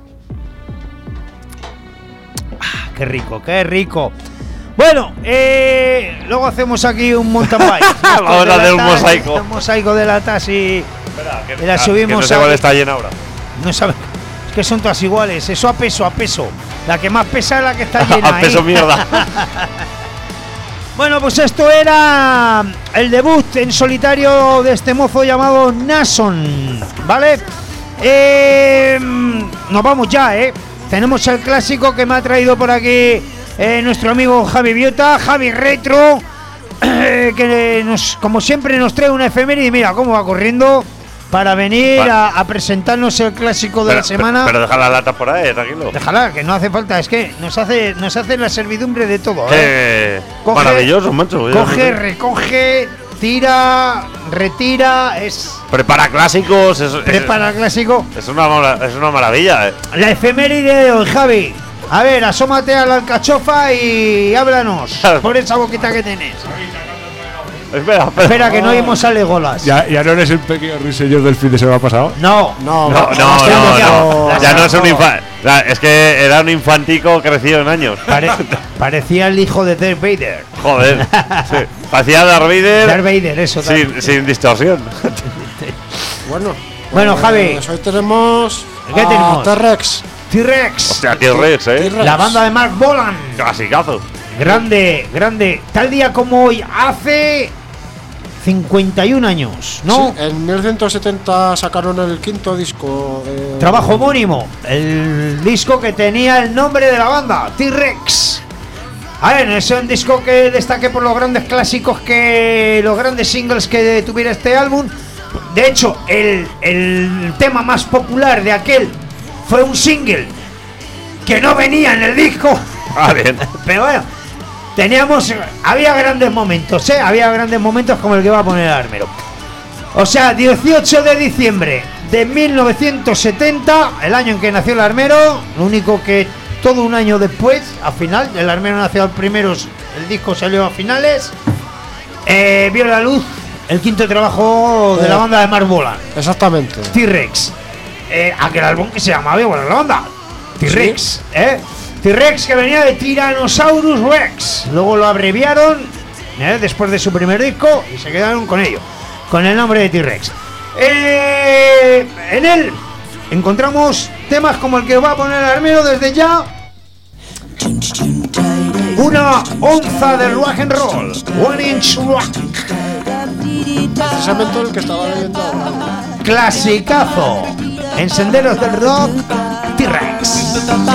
Ah, qué rico, qué rico. Bueno, luego hacemos aquí un mountain bike. Vamos a hacer un mosaico. Un mosaico de latas y Espera, y la subimos. que no sé cuál está llena ahora. No sabes. Es que son todas iguales. Eso a peso, a peso. La que más pesa es la que está llena. A peso mierda. Bueno, pues esto era el debut en solitario de este mozo llamado Nason, ¿vale? Nos vamos ya, ¿eh? Tenemos el clásico que me ha traído por aquí nuestro amigo Javi Biota, Javi Retro, que como siempre nos trae una efeméride y mira cómo va corriendo para venir a presentarnos el clásico de la semana. Pero deja la lata por ahí, tranquilo. Déjala, que no hace falta, es que nos hace la servidumbre de todo, Coge, maravilloso, macho. Coge, recoge, tira, retira, prepara clásicos. Prepara clásico. Es una maravilla, La efeméride de hoy, Javi. A ver, asómate a la alcachofa y háblanos por esa boquita que tenés. Espera, que no oímos a Legolas. ¿Ya no eres el pequeño ruiseñor del fin de semana pasado? No. Ya no es un infante. Es que era un infantico crecido en años. Parecía el hijo de Darth Vader. Joder. Sí. Parecía Darth Vader. Darth Vader, eso. Sin distorsión. Bueno, Javi. Hoy tenemos. ¿Qué tenemos? T-Rex. T-Rex. Hostia, T-Rex, T-Rex. La banda de Mark Bolan. Clasicazo. Grande. Tal día como hoy, hace 51 años, ¿no? Sí, en 1970 sacaron el quinto disco. Trabajo homónimo. El disco que tenía el nombre de la banda, T-Rex. A ver, es un disco que destaque por los grandes clásicos, los grandes singles que tuviera este álbum. De hecho, el tema más popular de aquel fue un single que no venía en el disco. Bien. Pero bueno, había grandes momentos, había grandes momentos como el que va a poner Armero. O sea, 18 de diciembre de 1970, el año en que nació el Armero. Lo único que todo un año después, al final, el Armero nació a primeros, el disco salió a finales, vio la luz el quinto trabajo de la banda de Mark Bolan. Exactamente. T-Rex. Aquel álbum que se llamaba igual la banda. T-Rex, ¿Sí? T-Rex, que venía de Tyrannosaurus Rex. Luego lo abreviaron después de su primer disco y se quedaron con ello, con el nombre de T-Rex. En él encontramos temas como el que va a poner Armero desde ya. Una onza de rock and roll. 1 inch rock. Precisamente el que estaba leyendo ahora. Clasicazo. En senderos del rock, T-Rex.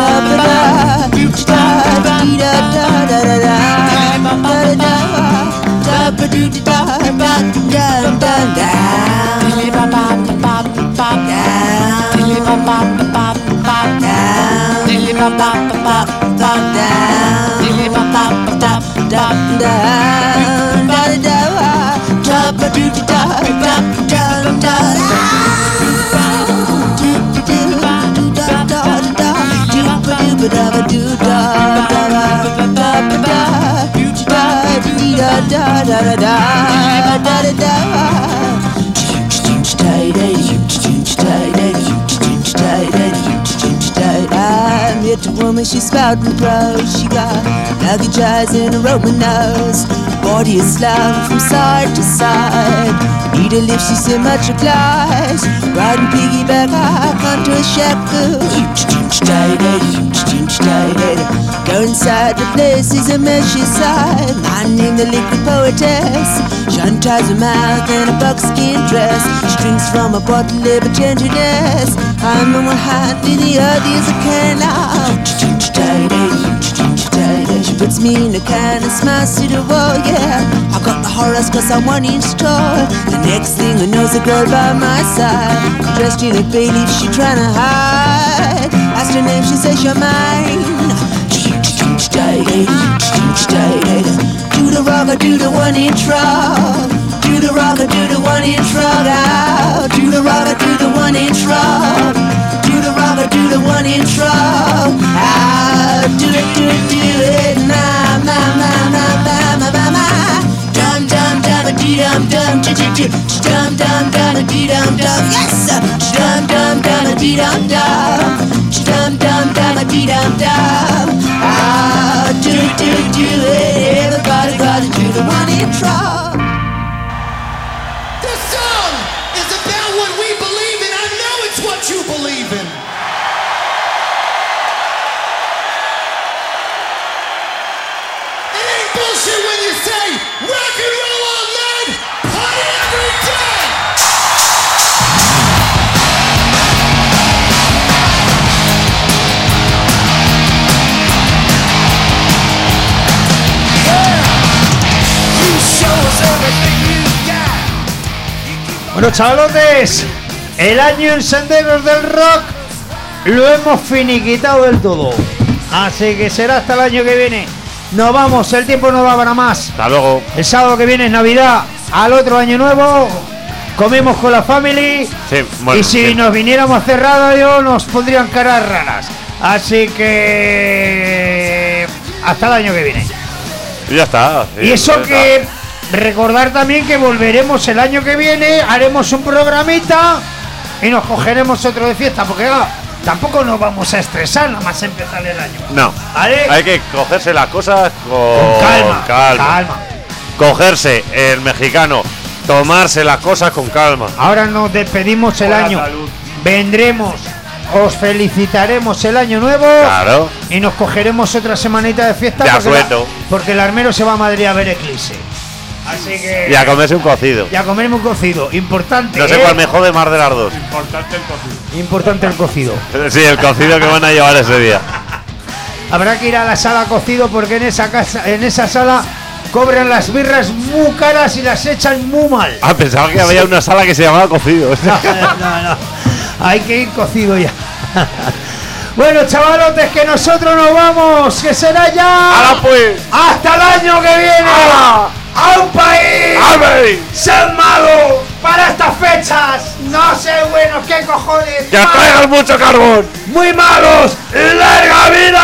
I met a woman, she's spouting prose. She got luggage eyes and a Roman nose. Body is slouched from side to side. Need a lift, she's symmetricalized. Riding piggyback, I come to a shackle. Go inside the place, is a mess side. My name, the liquid poetess. She unties her mouth in a buckskin dress. She drinks from a bottle of tenderness. I'm on one hand, in the other is a canal. She puts me in a can and smiles to the wall, yeah. I got the horrors cause I'm 1 inch tall. The next thing I know's a girl by my side, dressed in a bay leaf, she tryna hide. Asked her name, she says you're mine. Do the rock or do the 1 inch rock. Do the rock, do the 1-inch rock. Ah, do the rock, do the 1-inch rock. Do the rock, do the 1-inch rock. Ah, do it, na na na na na na na na. Dum dum dum dee dum dum dum dum dum dee dum dum. Yes, dum dum dum dee dum dum. Dum dum dum dee dum dum. Ah, do it, everybody gotta do the 1-inch rock. This song is about what we believe in. I know it's what you believe in. It ain't bullshit when you say rock and roll all night, party every day. You show us everything you got. Bueno, chavalotes, el año en Senderos del Rock lo hemos finiquitado del todo. Así que será hasta el año que viene. Nos vamos, el tiempo no da para más. Hasta luego. El sábado que viene es Navidad, al otro año nuevo comemos con la family. Sí, bueno, y si sí. nos viniéramos a hacer radio nos pondrían caras raras. Así que hasta el año que viene. Y ya está. Sí, Y eso ya que está. recordar también que volveremos el año que viene, haremos un programita y nos cogeremos otro de fiesta, porque tampoco nos vamos a estresar nada más empezar el año. No. ¿Vale? Hay que cogerse las cosas Con calma. Cogerse el mexicano, tomarse las cosas con calma. Ahora nos despedimos el Buena año. salud. Vendremos, os felicitaremos el año nuevo. Claro. Y nos cogeremos otra semanita de fiesta De porque, asueto. porque el armero se va a Madrid a ver Eclipse. Así que Y a comerse un cocido. ya comeremos un cocido. Importante. No sé cuál me jode más de las dos. Importante el cocido. Sí, el cocido que van a llevar ese día. Habrá que ir a la sala cocido porque en esa casa, en esa sala cobran las birras muy caras y las echan muy mal. Ah, pensaba que había una sala que se llamaba cocido. No. Hay que ir cocido ya. Bueno, chavalotes, que nosotros nos vamos, que será ya. ¡Hala pues! ¡Hasta el año que viene! ¡Hala! ¡A un país! ¡Ave! ¡Ser malo para estas fechas! ¡No sé buenos, qué cojones! ¡Que traigas mucho carbón! ¡Muy malos! ¡Larga vida!